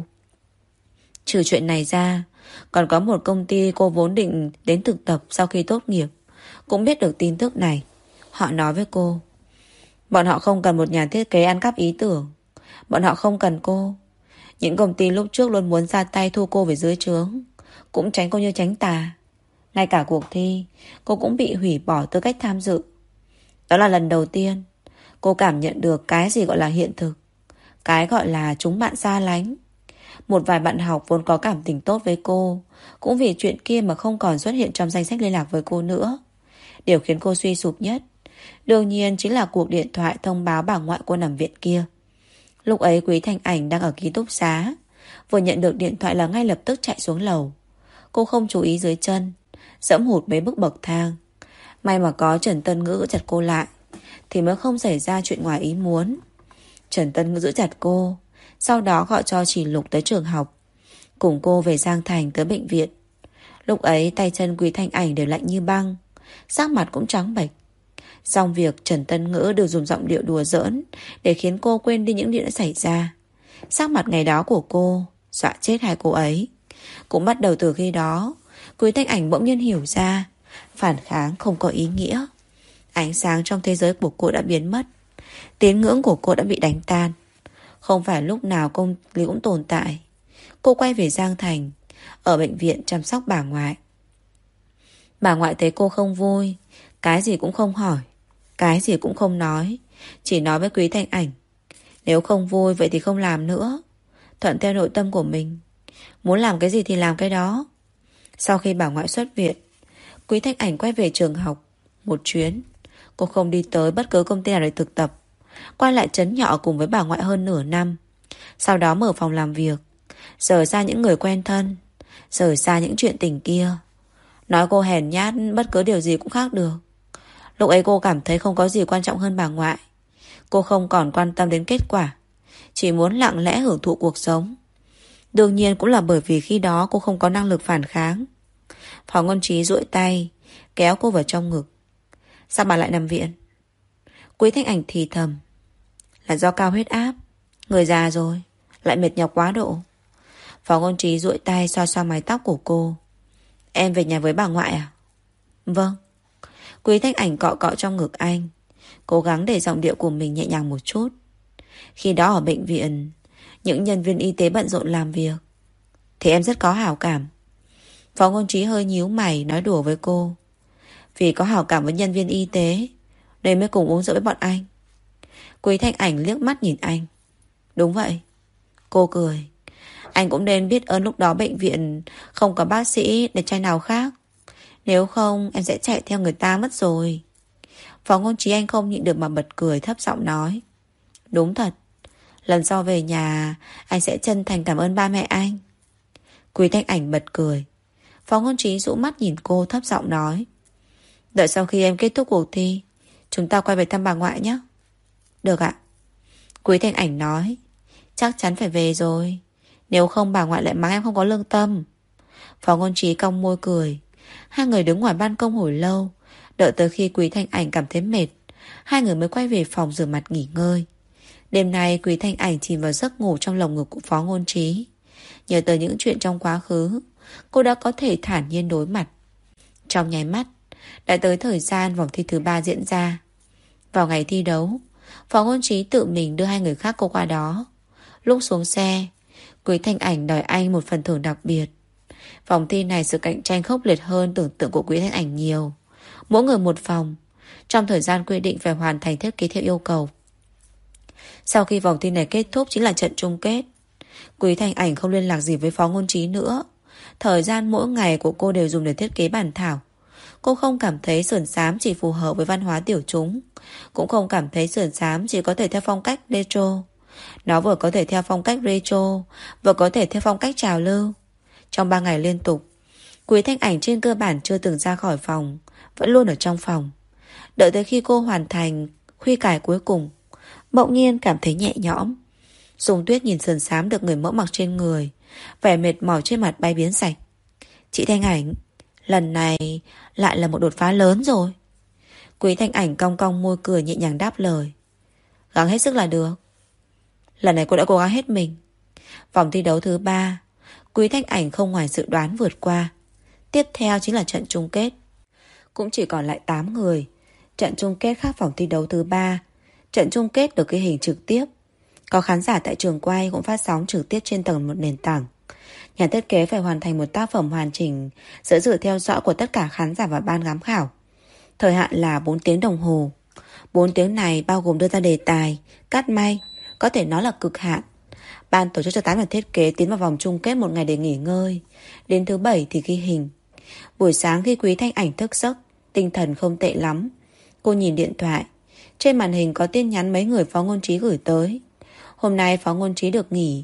Trừ chuyện này ra, còn có một công ty cô vốn định đến thực tập sau khi tốt nghiệp cũng biết được tin tức này. Họ nói với cô, bọn họ không cần một nhà thiết kế ăn cắp ý tưởng. Bọn họ không cần cô. Những công ty lúc trước luôn muốn ra tay thu cô về dưới trướng, cũng tránh cô như tránh tà. Ngay cả cuộc thi cô cũng bị hủy bỏ tư cách tham dự. Đó là lần đầu tiên cô cảm nhận được cái gì gọi là hiện thực, cái gọi là chúng bạn xa lánh. Một vài bạn học vốn có cảm tình tốt với cô cũng vì chuyện kia mà không còn xuất hiện trong danh sách liên lạc với cô nữa. Điều khiến cô suy sụp nhất đương nhiên chính là cuộc điện thoại thông báo bà ngoại cô nằm viện kia. Lúc ấy Quý Thanh Ảnh đang ở ký túc xá, Vừa nhận được điện thoại là ngay lập tức chạy xuống lầu. Cô không chú ý dưới chân, dẫm hụt mấy bước bậc thang. May mà có Trần Tân Ngữ giữ chặt cô lại thì mới không xảy ra chuyện ngoài ý muốn. Trần Tân Ngữ giữ chặt cô, sau đó gọi cho Chỉ Lục tới trường học, cùng cô về Giang Thành tới bệnh viện. Lúc ấy tay chân Quý Thanh Ảnh đều lạnh như băng, sắc mặt cũng trắng bệch. Xong việc Trần Tân Ngữ đều dùng giọng điệu đùa giỡn để khiến cô quên đi những điều đã xảy ra. Sắc mặt ngày đó của cô dọa chết hai cô ấy. Cũng bắt đầu từ khi đó, Quý Thanh Ảnh bỗng nhiên hiểu ra phản kháng không có ý nghĩa. Ánh sáng trong thế giới của cô đã biến mất, tín ngưỡng của cô đã bị đánh tan. Không phải lúc nào công lý cũng tồn tại. Cô quay về Giang Thành, ở bệnh viện chăm sóc bà ngoại. Bà ngoại thấy cô không vui, cái gì cũng không hỏi, cái gì cũng không nói, chỉ nói với Quý Thanh Ảnh, nếu không vui vậy thì không làm nữa, thuận theo nội tâm của mình, muốn làm cái gì thì làm cái đó. Sau khi bà ngoại xuất viện, Quý Thanh Ảnh quay về trường học một chuyến. Cô không đi tới bất cứ công ty nào để thực tập, quay lại trấn nhỏ cùng với bà ngoại hơn nửa năm. Sau đó mở phòng làm việc, rời xa những người quen thân, rời xa những chuyện tình kia. Nói cô hèn nhát bất cứ điều gì cũng khác được. Lúc ấy cô cảm thấy không có gì quan trọng hơn bà ngoại. Cô không còn quan tâm đến kết quả, chỉ muốn lặng lẽ hưởng thụ cuộc sống. Đương nhiên cũng là bởi vì khi đó cô không có năng lực phản kháng. Phó Ngôn Trí duỗi tay kéo cô vào trong ngực. Sao bà lại nằm viện? Quý Thanh Ảnh thì thầm, là do cao huyết áp, người già rồi, lại mệt nhọc quá độ. Phó Ngôn Trí duỗi tay xoa xoa mái tóc của cô. Em về nhà với bà ngoại à? Vâng. Quý Thanh Ảnh cọ cọ trong ngực anh, cố gắng để giọng điệu của mình nhẹ nhàng một chút. Khi đó ở bệnh viện, những nhân viên y tế bận rộn làm việc, thì em rất có hảo cảm. Phó Ngôn Trí hơi nhíu mày nói đùa với cô. Vì có hảo cảm với nhân viên y tế nên mới cùng uống rượu với bọn anh. Quý Thanh Ảnh liếc mắt nhìn anh. Đúng vậy. Cô cười. Anh cũng nên biết ơn lúc đó bệnh viện không có bác sĩ để trai nào khác. Nếu không em sẽ chạy theo người ta mất rồi. Phó Ngôn Trí anh không nhịn được mà bật cười, thấp giọng nói. Đúng thật. Lần sau về nhà anh sẽ chân thành cảm ơn ba mẹ anh. Quý Thanh Ảnh bật cười. Phó Ngôn Trí dụ mắt nhìn cô, thấp giọng nói. Đợi sau khi em kết thúc cuộc thi, chúng ta quay về thăm bà ngoại nhé. Được ạ. Quý Thanh Ảnh nói. Chắc chắn phải về rồi, nếu không bà ngoại lại mắng em không có lương tâm. Phó Ngôn Trí cong môi cười. Hai người đứng ngoài ban công hồi lâu, đợi tới khi Quý Thanh Ảnh cảm thấy mệt, hai người mới quay về phòng rửa mặt nghỉ ngơi. Đêm nay Quý Thanh Ảnh chìm vào giấc ngủ trong lồng ngực của Phó Ngôn Trí. Nhớ tới những chuyện trong quá khứ, cô đã có thể thản nhiên đối mặt. Trong nháy mắt đã tới thời gian vòng thi thứ ba diễn ra. Vào ngày thi đấu, Phó Ngôn Trí tự mình đưa hai người khác cô qua đó. Lúc xuống xe, Quý Thanh Ảnh đòi anh một phần thưởng đặc biệt. Vòng thi này sự cạnh tranh khốc liệt hơn tưởng tượng của Quý Thanh Ảnh nhiều. Mỗi người một phòng, trong thời gian quy định phải hoàn thành thiết kế theo yêu cầu. Sau khi vòng thi này kết thúc chính là trận chung kết. Quý Thanh Ảnh không liên lạc gì với Phó Ngôn Trí nữa. Thời gian mỗi ngày của cô đều dùng để thiết kế bản thảo. Cô không cảm thấy sườn xám chỉ phù hợp với văn hóa tiểu chúng, cũng không cảm thấy sườn xám chỉ có thể theo phong cách retro. Nó vừa có thể theo phong cách retro, vừa có thể theo phong cách trào lưu. Trong ba ngày liên tục, Quý Thanh Ảnh trên cơ bản chưa từng ra khỏi phòng, vẫn luôn ở trong phòng. Đợi tới khi cô hoàn thành khuy cải cuối cùng, bỗng nhiên cảm thấy nhẹ nhõm. Dung Tuyết nhìn sườn xám được người mẫu mặc trên người, vẻ mệt mỏi trên mặt bay biến sạch. Chị Thanh Ảnh, lần này lại là một đột phá lớn rồi. Quý Thanh Ảnh cong cong môi cười nhẹ nhàng đáp lời. Gắng hết sức là được. Lần này cô đã cố gắng hết mình. Vòng thi đấu thứ ba, Quý Thanh Ảnh không ngoài dự đoán vượt qua. Tiếp theo chính là trận chung kết. Cũng chỉ còn lại tám người. Trận chung kết khác vòng thi đấu thứ ba. Trận chung kết được ghi hình trực tiếp. Có khán giả tại trường quay cũng phát sóng trực tiếp trên tầng một nền tảng. Nhà thiết kế phải hoàn thành một tác phẩm hoàn chỉnh dưới sự theo dõi của tất cả khán giả và ban giám khảo. Thời hạn là bốn tiếng đồng hồ. bốn tiếng này bao gồm đưa ra đề tài, cắt may, có thể nói là cực hạn. Ban tổ chức cho tám nhà thiết kế tiến vào vòng chung kết một ngày để nghỉ ngơi. Đến thứ bảy thì ghi hình. Buổi sáng khi Quý Thanh Ảnh thức giấc, tinh thần không tệ lắm. Cô nhìn điện thoại. Trên màn hình có tin nhắn mấy người Phó Ngôn Trí gửi tới. Hôm nay Phó Ngôn Trí được nghỉ.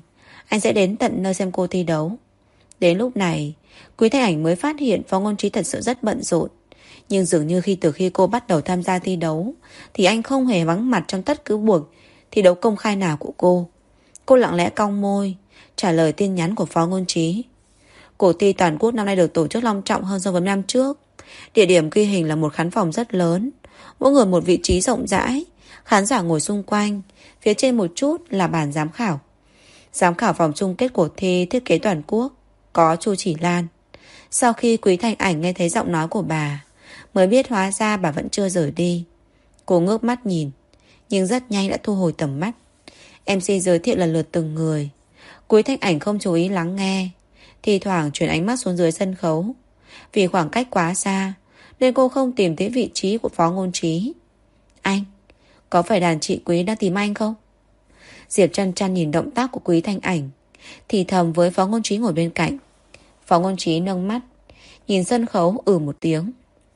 anh sẽ đến tận nơi xem cô thi đấu. Đến lúc này, Quý Thanh Ảnh mới phát hiện Phó Ngôn Trí thật sự rất bận rộn. Nhưng dường như khi từ khi cô bắt đầu tham gia thi đấu thì anh không hề vắng mặt trong tất cứ buổi thi đấu công khai nào của cô. Cô lặng lẽ cong môi trả lời tin nhắn của Phó Ngôn Trí. Cuộc thi toàn quốc năm nay được tổ chức long trọng hơn so với năm trước. Địa điểm ghi hình là một khán phòng rất lớn, mỗi người một vị trí rộng rãi, khán giả ngồi xung quanh. Phía trên một chút là bàn giám khảo. Giám khảo vòng chung kết cuộc thi thiết kế toàn quốc có Chu Chỉ Lan. Sau khi Quý Thanh Ảnh nghe thấy giọng nói của bà, mới biết hóa ra bà vẫn chưa rời đi. Cô ngước mắt nhìn, nhưng rất nhanh đã thu hồi tầm mắt. em xê giới thiệu lần lượt từng người. Quý Thanh Ảnh không chú ý lắng nghe, thì thoảng chuyển ánh mắt xuống dưới sân khấu. Vì khoảng cách quá xa nên cô không tìm thấy vị trí của Phó Ngôn Trí. Anh, có phải đàn chị Quý đang tìm anh không? Diệp Chăn Chăn nhìn động tác của Quý Thanh Ảnh, thì thầm với Phó Ngôn Trí ngồi bên cạnh. Phó Ngôn Trí nâng mắt nhìn sân khấu, ừ một tiếng.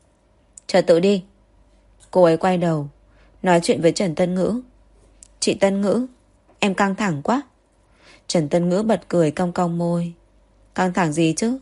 Chờ tự đi. Cô ấy quay đầu nói chuyện với Trần Tân Ngữ. Chị Tân Ngữ, em căng thẳng quá. Trần Tân Ngữ bật cười cong cong môi. Căng thẳng gì chứ?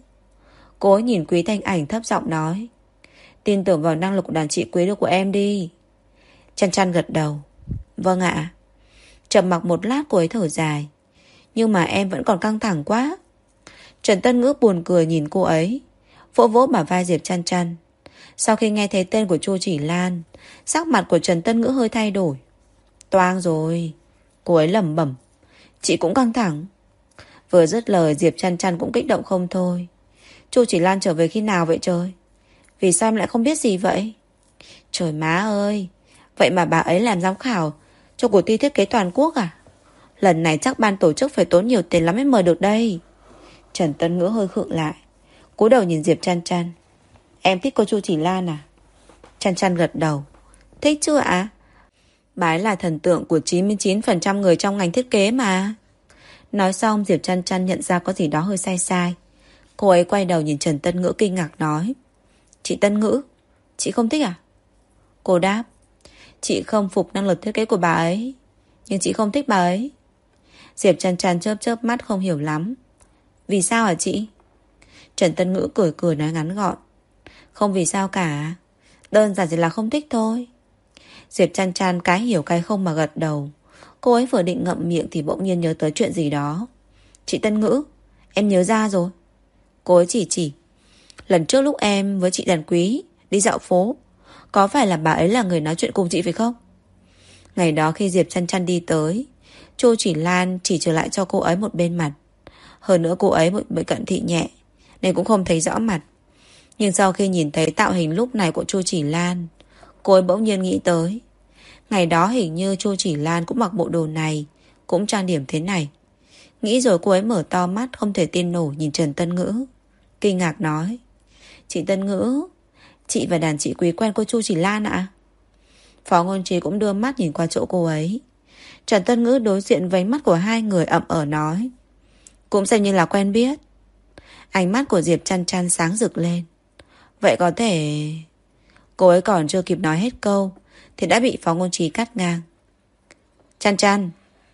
Cô ấy nhìn Quý Thanh Ảnh thấp giọng nói. Tin tưởng vào năng lực của đàn chị Quý được của em đi. Chăn Chăn gật đầu. Vâng ạ. Trầm mặc một lát cô ấy thở dài. Nhưng mà em vẫn còn căng thẳng quá. Trần Tân Ngữ buồn cười nhìn cô ấy, vỗ vỗ bả vai Diệp Chăn Chăn. Sau khi nghe thấy tên của Chu Chỉ Lan, sắc mặt của Trần Tân Ngữ hơi thay đổi. Toang rồi. Cô ấy lẩm bẩm. Chị cũng căng thẳng. Vừa dứt lời, Diệp Chăn Chăn cũng kích động không thôi. Chu Chỉ Lan trở về khi nào vậy trời? Vì sao em lại không biết gì vậy? Trời má ơi, vậy mà bà ấy làm giám khảo cho cuộc thi thiết kế toàn quốc à? Lần này chắc ban tổ chức phải tốn nhiều tiền lắm mới mời được đây. Trần Tân Ngữ hơi khựng lại, cúi đầu nhìn Diệp Chăn Chăn. Em thích cô Chu Chỉ Lan à? Chăn Chăn gật đầu. Thích chưa ạ? À? Bà ấy là thần tượng của chín mươi chín phần trăm người trong ngành thiết kế mà. Nói xong, Diệp Chăn Chăn nhận ra có gì đó hơi sai sai. Cô ấy quay đầu nhìn Trần Tân Ngữ kinh ngạc nói. Chị Tân Ngữ, chị không thích à? Cô đáp. Chị không phục năng lực thiết kế của bà ấy, nhưng chị không thích bà ấy. Diệp Chăn Chăn chớp chớp mắt không hiểu lắm. Vì sao hả chị? Trần Tân Ngữ cười cười nói ngắn gọn. Không vì sao cả, đơn giản chỉ là không thích thôi. Diệp Chăn Chăn cái hiểu cái không mà gật đầu. Cô ấy vừa định ngậm miệng thì bỗng nhiên nhớ tới chuyện gì đó. Chị Tân Ngữ, em nhớ ra rồi. Cô ấy chỉ chỉ. Lần trước lúc em với chị Đàn Quý đi dạo phố, có phải là bà ấy là người nói chuyện cùng chị phải không? Ngày đó khi Diệp Chăn Chăn đi tới, Chu Chỉ Lan chỉ trở lại cho cô ấy một bên mặt. Hơn nữa cô ấy bị cận thị nhẹ nên cũng không thấy rõ mặt. Nhưng sau khi nhìn thấy tạo hình lúc này của Chu Chỉ Lan, cô ấy bỗng nhiên nghĩ tới. Ngày đó hình như Chu Chỉ Lan cũng mặc bộ đồ này, cũng trang điểm thế này. Nghĩ rồi cô ấy mở to mắt không thể tin nổi nhìn Trần Tân Ngữ, kinh ngạc nói. Chị Tân Ngữ, chị và đàn chị Quý quen cô Chu Chỉ Lan ạ? Phó Ngôn Trí cũng đưa mắt nhìn qua chỗ cô ấy. Trần Tân Ngữ đối diện với mắt của hai người ậm ờ nói. Cũng xem như là quen biết. Ánh mắt của Diệp Chăn Chăn sáng rực lên. Vậy có thể... Cô ấy còn chưa kịp nói hết câu thì đã bị Phó Ngôn Trí cắt ngang. Chăn Chăn.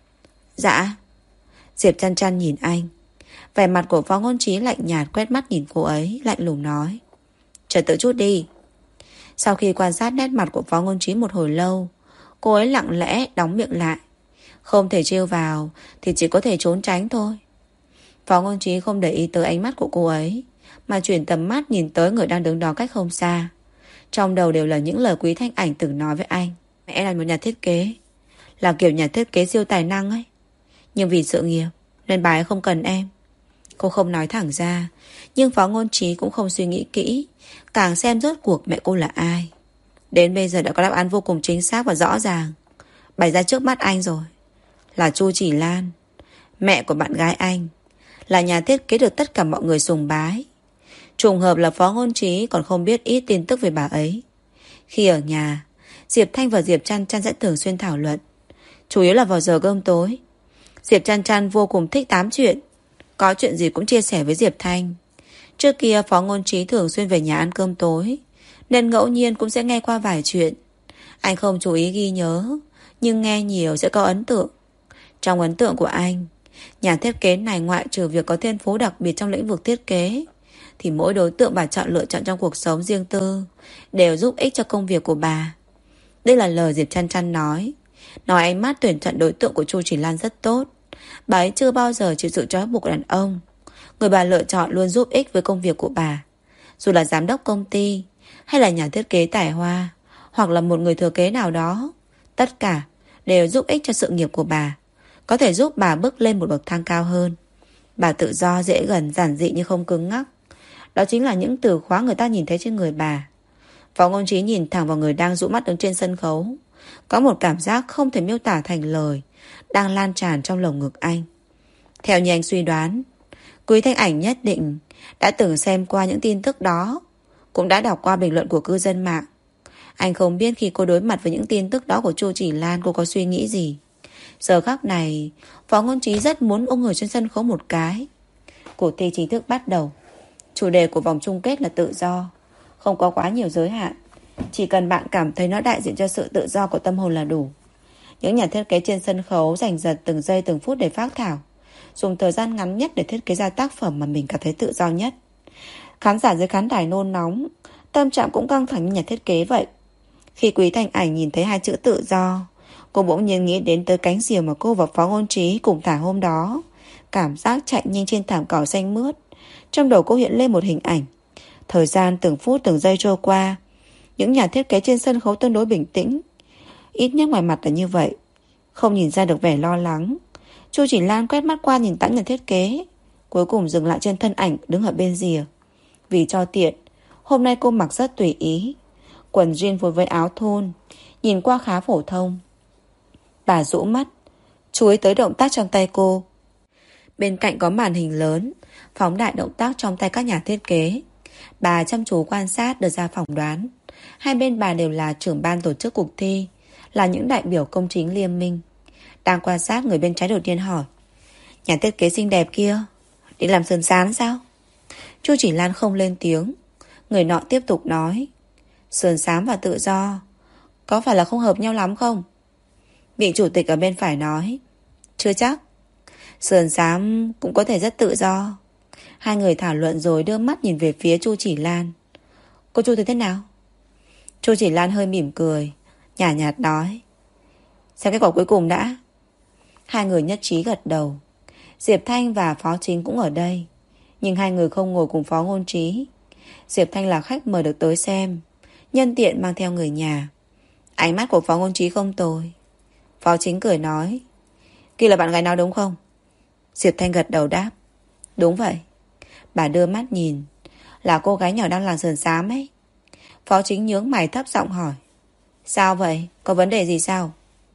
Dạ. Diệp Chăn Chăn nhìn anh. Vẻ mặt của Phó Ngôn Trí lạnh nhạt quét mắt nhìn cô ấy, lạnh lùng nói. Chờ tự chút đi. Sau khi quan sát nét mặt của Phó Ngôn Trí một hồi lâu, cô ấy lặng lẽ đóng miệng lại. Không thể trêu vào thì chỉ có thể trốn tránh thôi. Phó Ngôn Trí không để ý tới ánh mắt của cô ấy, mà chuyển tầm mắt nhìn tới người đang đứng đó cách không xa. Trong đầu đều là những lời Quý Thanh Ảnh từng nói với anh. Mẹ là một nhà thiết kế, là kiểu nhà thiết kế siêu tài năng ấy. Nhưng vì sự nghiệp nên bà ấy không cần em. Cô không nói thẳng ra, nhưng Phó Ngôn Trí cũng không suy nghĩ kỹ, càng xem rốt cuộc mẹ cô là ai. Đến bây giờ đã có đáp án vô cùng chính xác và rõ ràng bày ra trước mắt anh rồi. Là Chu Chỉ Lan, mẹ của bạn gái anh, là nhà thiết kế được tất cả mọi người sùng bái. Trùng hợp là Phó Ngôn Trí còn không biết ít tin tức về bà ấy. Khi ở nhà, Diệp Thanh và Diệp Chăn Chăn sẽ thường xuyên thảo luận, chủ yếu là vào giờ cơm tối. Diệp Chăn Chăn vô cùng thích tám chuyện, có chuyện gì cũng chia sẻ với Diệp Thanh. Trước kia Phó Ngôn Trí thường xuyên về nhà ăn cơm tối, nên ngẫu nhiên cũng sẽ nghe qua vài chuyện. Anh không chú ý ghi nhớ, nhưng nghe nhiều sẽ có ấn tượng. Trong ấn tượng của anh, Nhà thiết kế này ngoại trừ việc có thiên phú đặc biệt trong lĩnh vực thiết kế, thì mỗi đối tượng bà chọn lựa chọn trong cuộc sống riêng tư đều giúp ích cho công việc của bà. Đây là lời Diệp Chăn Chăn nói. Nói ánh mắt tuyển chọn đối tượng của Chu Chỉ Lan rất tốt. Bà ấy chưa bao giờ chịu sự trói buộc của đàn ông. Người bà lựa chọn luôn giúp ích với công việc của bà. Dù là giám đốc công ty, hay là nhà thiết kế tài hoa, hoặc là một người thừa kế nào đó, tất cả đều giúp ích cho sự nghiệp của bà, có thể giúp bà bước lên một bậc thang cao hơn. Bà tự do, dễ gần, giản dị nhưng không cứng ngắc. Đó chính là những từ khóa người ta nhìn thấy trên người bà. Phó Ngôn Trí nhìn thẳng vào người đang dụ mắt đứng trên sân khấu. Có một cảm giác không thể miêu tả thành lời đang lan tràn trong lồng ngực anh. Theo như anh suy đoán, Quý Thanh Ảnh nhất định đã từng xem qua những tin tức đó, cũng đã đọc qua bình luận của cư dân mạng. Anh không biết khi cô đối mặt với những tin tức đó của Chu Chỉ Lan, cô có suy nghĩ gì. Giờ khắc này, Phó Ngôn Trí rất muốn ôm người trên sân khấu một cái. Cuộc thi chính thức bắt đầu. Chủ đề của vòng chung kết là tự do, không có quá nhiều giới hạn. Chỉ cần bạn cảm thấy nó đại diện cho sự tự do của tâm hồn là đủ. Những nhà thiết kế trên sân khấu giành giật từng giây từng phút để phác thảo, dùng thời gian ngắn nhất để thiết kế ra tác phẩm mà mình cảm thấy tự do nhất. Khán giả dưới khán đài nôn nóng, tâm trạng cũng căng thẳng như nhà thiết kế vậy. Khi Quý Thanh Ảnh nhìn thấy hai chữ tự do, cô bỗng nhiên nghĩ đến tới cánh diều mà cô và Phó Ngôn Trí cùng thả hôm đó. Cảm giác chạy nhanh trên thảm cỏ xanh mướt. Trong đầu cô hiện lên một hình ảnh. Thời gian từng phút từng giây trôi qua, những nhà thiết kế trên sân khấu tương đối bình tĩnh. Ít nhất ngoài mặt là như vậy, không nhìn ra được vẻ lo lắng. Chu Chỉ Lan quét mắt qua nhìn tãng nhà thiết kế, cuối cùng dừng lại trên thân ảnh đứng ở bên rìa. Vì cho tiện, hôm nay cô mặc rất tùy ý, quần jean phối với áo thun, nhìn qua khá phổ thông. Bà rũ mắt, chú ý tới động tác trong tay cô. Bên cạnh có màn hình lớn phóng đại động tác trong tay các nhà thiết kế. Bà chăm chú quan sát, đưa ra phỏng đoán. Hai bên bà đều là trưởng ban tổ chức cuộc thi, là những đại biểu công chính liên minh. Đang quan sát, người bên trái đột nhiên hỏi: nhà thiết kế xinh đẹp kia định làm sườn xám sao? Chu Chỉ Lan không lên tiếng. Người nọ tiếp tục nói: sườn xám và tự do có phải là không hợp nhau lắm không? Vị chủ tịch ở bên phải nói: chưa chắc, sườn xám cũng có thể rất tự do. Hai người thảo luận rồi đưa mắt nhìn về phía Chu Chỉ Lan. Cô Chu thấy thế nào? Chu Chỉ Lan hơi mỉm cười, nhả nhạt nói: xem kết quả cuối cùng đã. Hai người nhất trí gật đầu. Diệp Thanh và Phó Chính cũng ở đây, nhưng hai người không ngồi cùng Phó Ngôn Trí. Diệp Thanh là khách mời được tới xem, nhân tiện mang theo người nhà. Ánh mắt của Phó Ngôn Trí không tồi. Phó Chính cười nói: kia là bạn gái nào đúng không? Diệp Thanh gật đầu đáp: đúng vậy. Bà đưa mắt nhìn: là cô gái nhỏ đang làm sườn xám ấy. Phó Chính nhướng mày thấp giọng hỏi: sao vậy? Có vấn đề gì sao?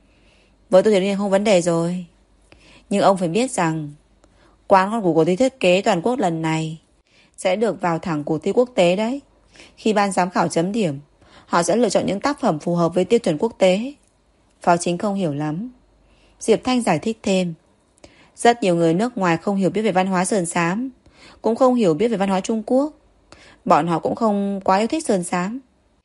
Với tôi thì không vấn đề rồi, nhưng ông phải biết rằng quán con của cuộc thi thiết kế toàn quốc lần này sẽ được vào thẳng cuộc thi quốc tế đấy. Khi ban giám khảo chấm điểm, họ sẽ lựa chọn những tác phẩm phù hợp với tiêu chuẩn quốc tế. Phó Chính không hiểu lắm. Diệp Thanh giải thích thêm: rất nhiều người nước ngoài không hiểu biết về văn hóa sườn xám, cũng không hiểu biết về văn hóa Trung Quốc. Bọn họ cũng không quá yêu thích sườn xám.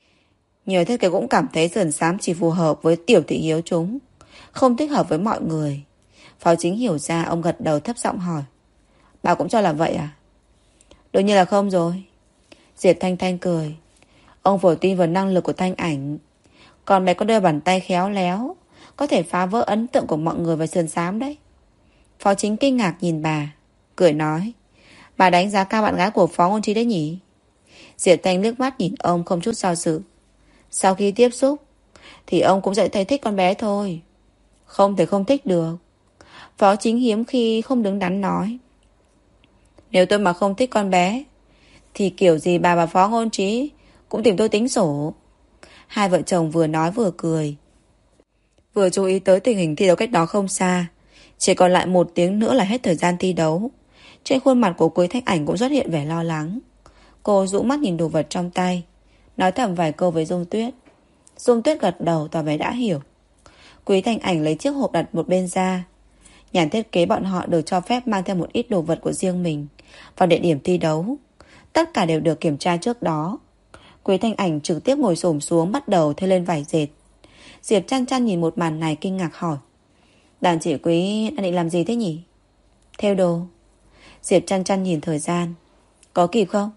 Nhiều thiết kế cũng cảm thấy sườn xám chỉ phù hợp với tiểu thị hiếu chúng, không thích hợp với mọi người. Phó Chính hiểu ra, ông gật đầu thấp giọng hỏi: bà cũng cho là vậy à? Đương nhiên là không rồi. Diệp Thanh Thanh cười: ông phải tin vào năng lực của Thanh Ảnh. Còn bé có đôi bàn tay khéo léo, có thể phá vỡ ấn tượng của mọi người về sườn xám đấy. Phó Chính kinh ngạc nhìn bà, cười nói: bà đánh giá cao bạn gái của Phó Ngôn Trí đấy nhỉ? Diệp Thanh nước mắt nhìn ông không chút do dự. Sau khi tiếp xúc thì ông cũng sẽ thấy thích con bé thôi, không thể không thích được. Phó Chính hiếm khi không đứng đắn nói: nếu tôi mà không thích con bé thì kiểu gì bà và Phó Ngôn Trí cũng tìm tôi tính sổ. Hai vợ chồng vừa nói vừa cười, vừa chú ý tới tình hình thi đấu cách đó không xa. Chỉ còn lại một tiếng nữa là hết thời gian thi đấu. Trên khuôn mặt của Quý Thanh Ảnh cũng xuất hiện vẻ lo lắng. Cô dụ mắt nhìn đồ vật trong tay, nói thầm vài câu với Dung Tuyết. Dung Tuyết gật đầu tỏ vẻ đã hiểu. Quý Thanh Ảnh lấy chiếc hộp đặt một bên ra. Nhà thiết kế bọn họ được cho phép mang theo một ít đồ vật của riêng mình vào địa điểm thi đấu. Tất cả đều được kiểm tra trước đó. Quý Thanh Ảnh trực tiếp ngồi xổm xuống, bắt đầu thêu lên vải dệt. Diệp Chăn Chăn nhìn một màn này kinh ngạc hỏi: đàn chị Quý đang định làm gì thế nhỉ? Thêu đồ. Diệp chăn chăn nhìn thời gian. Có kịp không?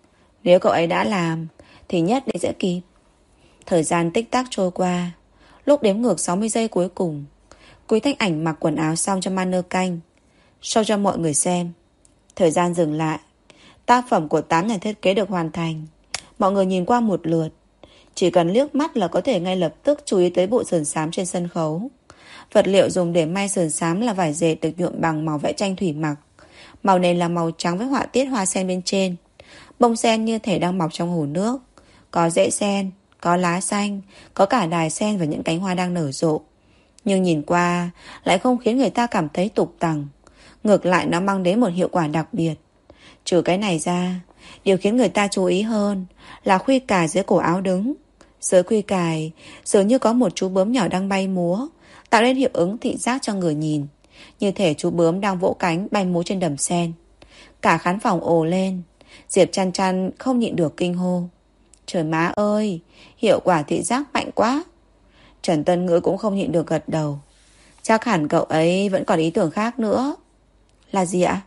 Nếu cậu ấy đã làm thì nhất định sẽ kịp. Thời gian tích tắc trôi qua. Lúc đếm ngược sáu mươi giây cuối cùng, Quý Thanh Ảnh mặc quần áo xong cho mannequin, show cho mọi người xem. Thời gian dừng lại. Tác phẩm của tám nhà thiết kế được hoàn thành. Mọi người nhìn qua một lượt, chỉ cần liếc mắt là có thể ngay lập tức chú ý tới bộ sườn xám trên sân khấu. Vật liệu dùng để may sườn xám là vải dệt được nhuộm bằng màu vẽ tranh thủy mặc. Màu nền là màu trắng với họa tiết hoa sen bên trên. Bông sen như thể đang mọc trong hồ nước. Có rễ sen, có lá xanh, có cả đài sen và những cánh hoa đang nở rộ. Nhưng nhìn qua lại không khiến người ta cảm thấy tục tằng. Ngược lại nó mang đến một hiệu quả đặc biệt. Trừ cái này ra, điều khiến người ta chú ý hơn là khuy cài dưới cổ áo đứng. Dưới khuy cài dường như có một chú bướm nhỏ đang bay múa, tạo nên hiệu ứng thị giác cho người nhìn, như thể chú bướm đang vỗ cánh bay múa trên đầm sen. Cả khán phòng ồ lên. Diệp chăn chăn không nhịn được kinh hô. Trời má ơi, hiệu quả thị giác mạnh quá. Trần Tân Ngữ cũng không nhịn được gật đầu. Chắc hẳn cậu ấy vẫn còn ý tưởng khác nữa. Là gì ạ?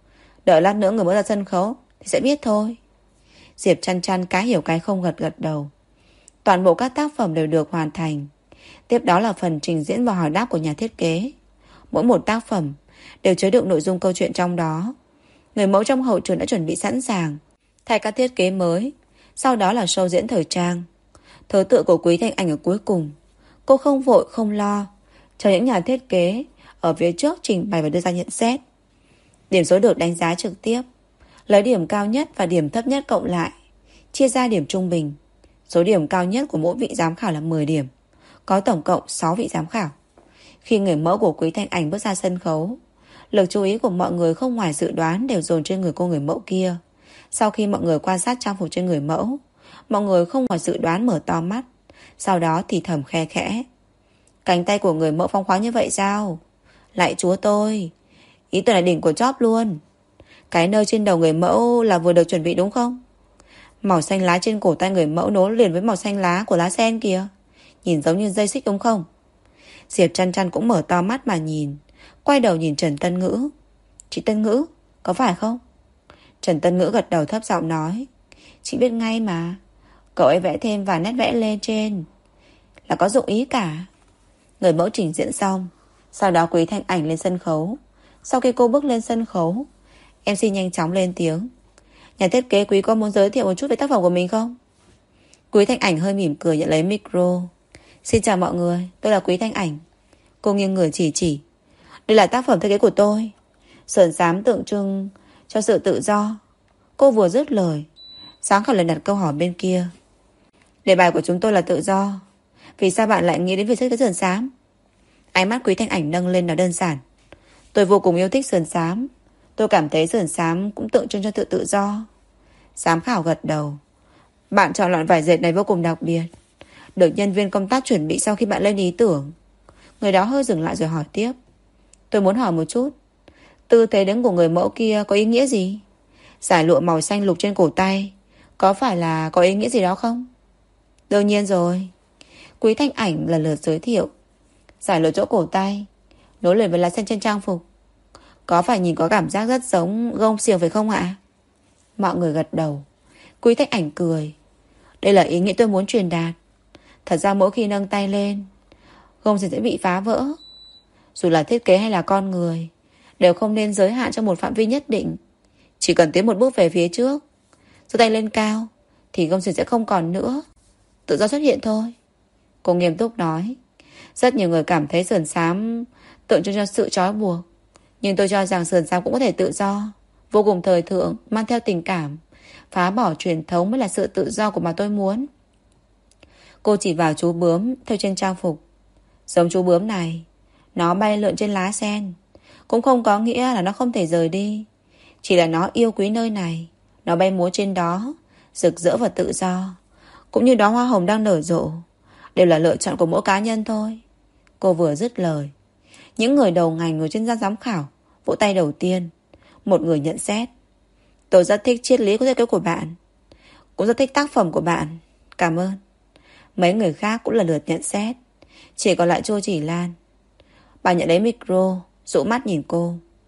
Đợi lát nữa người mới ra sân khấu thì sẽ biết thôi. Diệp chăn chăn cái hiểu cái không gật gật đầu. Toàn bộ các tác phẩm đều được hoàn thành. Tiếp đó là phần trình diễn và hỏi đáp của nhà thiết kế. Mỗi một tác phẩm đều chứa đựng nội dung câu chuyện trong đó. Người mẫu trong hậu trường đã chuẩn bị sẵn sàng, thay các thiết kế mới. Sau đó là show diễn thời trang. Thứ tự của Quý Thanh Ảnh ở cuối cùng. Cô không vội không lo, chờ những nhà thiết kế ở phía trước trình bày và đưa ra nhận xét. Điểm số được đánh giá trực tiếp, lấy điểm cao nhất và điểm thấp nhất cộng lại, chia ra điểm trung bình. Số điểm cao nhất của mỗi vị giám khảo là mười điểm. Có tổng cộng sáu vị giám khảo. Khi người mẫu của Quý Thanh Ảnh bước ra sân khấu, lực chú ý của mọi người không ngoài dự đoán đều dồn trên người cô người mẫu kia. Sau khi mọi người quan sát trang phục trên người mẫu, mọi người không ngoài dự đoán mở to mắt. Sau đó thì thầm khe khẽ. Cánh tay của người mẫu phóng khoáng như vậy sao? Lạy chúa tôi, ý tôi là đỉnh của chóp luôn. Cái nơi trên đầu người mẫu là vừa được chuẩn bị đúng không? Màu xanh lá trên cổ tay người mẫu nối liền với màu xanh lá của lá sen kìa. Nhìn giống như dây xích đúng không? Diệp chăn chăn cũng mở to mắt mà nhìn, quay đầu nhìn Trần Tân Ngữ. Chị Tân Ngữ, có phải không? Trần Tân Ngữ gật đầu thấp giọng nói. Chị biết ngay mà. Cậu ấy vẽ thêm vài nét vẽ lên trên là có dụng ý cả. Người mẫu trình diễn xong, sau đó Quý Thanh Ảnh lên sân khấu. Sau khi cô bước lên sân khấu, em xê nhanh chóng lên tiếng. Nhà thiết kế Quý có muốn giới thiệu một chút về tác phẩm của mình không? Quý Thanh Ảnh hơi mỉm cười nhận lấy micro. Xin chào mọi người, tôi là Quý Thanh Ảnh. Cô nghiêng người chỉ chỉ. Đây là tác phẩm thiết kế của tôi. Sườn xám tượng trưng cho sự tự do. Cô vừa dứt lời, sáng khảo lần đặt câu hỏi bên kia. Đề bài của chúng tôi là tự do. Vì sao bạn lại nghĩ đến việc thiết kế sườn xám? Ánh mắt Quý Thanh Ảnh nâng lên nói đơn giản. Tôi vô cùng yêu thích sườn xám. Tôi cảm thấy sườn xám cũng tượng trưng cho sự tự do. Giám khảo gật đầu. Bạn chọn loại vải dệt này vô cùng đặc biệt, được nhân viên công tác chuẩn bị sau khi bạn lên ý tưởng. Người đó hơi dừng lại rồi hỏi tiếp. Tôi muốn hỏi một chút, tư thế đứng của người mẫu kia có ý nghĩa gì? Giải lụa màu xanh lục trên cổ tay có phải là có ý nghĩa gì đó không? Đương nhiên rồi. Quý Thanh Ảnh lần lượt giới thiệu. Giải lụa chỗ cổ tay nối liền với lá sen trên trang phục. Có phải nhìn có cảm giác rất giống gông xiềng phải không ạ? Mọi người gật đầu. Quý Thanh Ảnh cười. Đây là ý nghĩa tôi muốn truyền đạt. Thật ra mỗi khi nâng tay lên, gông xiềng sẽ bị phá vỡ. Dù là thiết kế hay là con người, đều không nên giới hạn trong một phạm vi nhất định. Chỉ cần tiến một bước về phía trước, giơ tay lên cao, thì gông xiềng sẽ không còn nữa, tự do xuất hiện thôi. Cô nghiêm túc nói. Rất nhiều người cảm thấy sườn xám tượng trưng cho sự trói buộc, nhưng tôi cho rằng sườn xám cũng có thể tự do, vô cùng thời thượng, mang theo tình cảm. Phá bỏ truyền thống mới là sự tự do của mà tôi muốn. Cô chỉ vào chú bướm theo trên trang phục. Giống chú bướm này, nó bay lượn trên lá sen, cũng không có nghĩa là nó không thể rời đi. Chỉ là nó yêu quý nơi này. Nó bay múa trên đó, rực rỡ và tự do. Cũng như đóa hoa hồng đang nở rộ, đều là lựa chọn của mỗi cá nhân thôi. Cô vừa dứt lời, những người đầu ngành ngồi trên gian giám khảo vỗ tay đầu tiên. Một người nhận xét. Tôi rất thích triết lý của thiết kế của bạn, cũng rất thích tác phẩm của bạn. Cảm ơn. Mấy người khác cũng lần lượt nhận xét. Chỉ còn lại Chu Chỉ Lan. Bà nhận lấy micro, dụ mắt nhìn cô.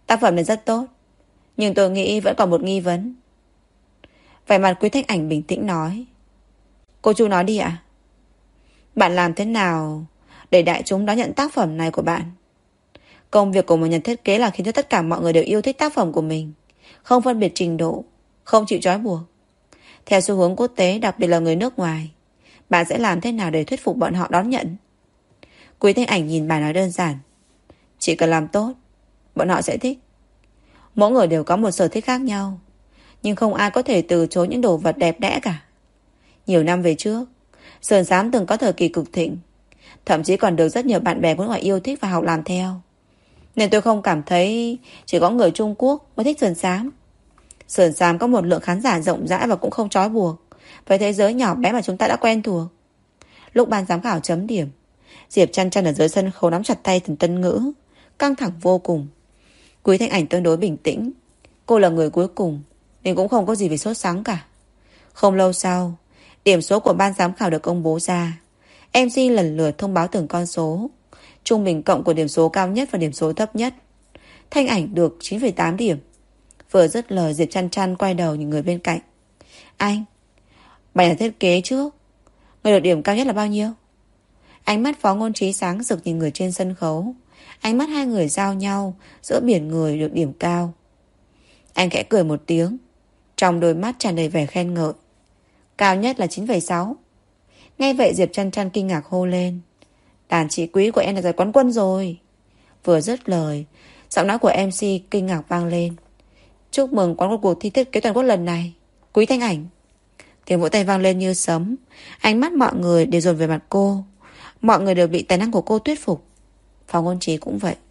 Tác phẩm này rất tốt, nhưng tôi nghĩ vẫn còn một nghi vấn. Vẻ mặt Quý Thanh Ảnh bình tĩnh nói. Cô Chu nói đi ạ. Bạn làm thế nào để đại chúng đón nhận tác phẩm này của bạn? Công việc của một nhà thiết kế là khiến cho tất cả mọi người đều yêu thích tác phẩm của mình, không phân biệt trình độ, không chịu trói buộc. Theo xu hướng quốc tế, đặc biệt là người nước ngoài, bạn sẽ làm thế nào để thuyết phục bọn họ đón nhận? Quý Thanh Ảnh nhìn bà nói đơn giản. Chỉ cần làm tốt, bọn họ sẽ thích. Mỗi người đều có một sở thích khác nhau, nhưng không ai có thể từ chối những đồ vật đẹp đẽ cả. Nhiều năm về trước, Sườn Xám từng có thời kỳ cực thịnh, thậm chí còn được rất nhiều bạn bè nước ngoài yêu thích và học làm theo. Nên tôi không cảm thấy chỉ có người Trung Quốc mới thích Sườn Xám. Sườn Xám có một lượng khán giả rộng rãi và cũng không trói buộc với thế giới nhỏ bé mà chúng ta đã quen thuộc. Lúc ban giám khảo chấm điểm, Diệp Chăn Chăn ở dưới sân khấu nắm chặt tay Tần Tân Ngữ, căng thẳng vô cùng. Quý Thanh Ảnh tương đối bình tĩnh. Cô là người cuối cùng nên cũng không có gì phải sốt sắng cả. Không lâu sau, điểm số của ban giám khảo được công bố ra. em xê lần lượt thông báo từng con số, trung bình cộng của điểm số cao nhất và điểm số thấp nhất. Thanh Ảnh được chín phẩy tám điểm. Vừa dứt lời, Diệp Chăn Chăn quay đầu nhìn người bên cạnh. Anh, bài nhà thiết kế trước, người được điểm cao nhất là bao nhiêu? Ánh mắt Phó Ngôn Trí sáng rực nhìn người trên sân khấu. Ánh mắt hai người giao nhau giữa biển người được điểm cao. Anh khẽ cười một tiếng, trong đôi mắt tràn đầy vẻ khen ngợi. Cao nhất là chín phẩy sáu. Nghe vậy Diệp Chăn Chăn kinh ngạc hô lên. Đàn chị Quý của em là giải quán quân rồi. Vừa dứt lời, giọng nói của em xê kinh ngạc vang lên. Chúc mừng quán quân cuộc thi thiết kế toàn quốc lần này, Quý Thanh Ảnh. Tiếng vỗ tay vang lên như sấm. Ánh mắt mọi người đều dồn về mặt cô. Mọi người đều bị tài năng của cô thuyết phục. Phòng Ngôn Trí cũng vậy.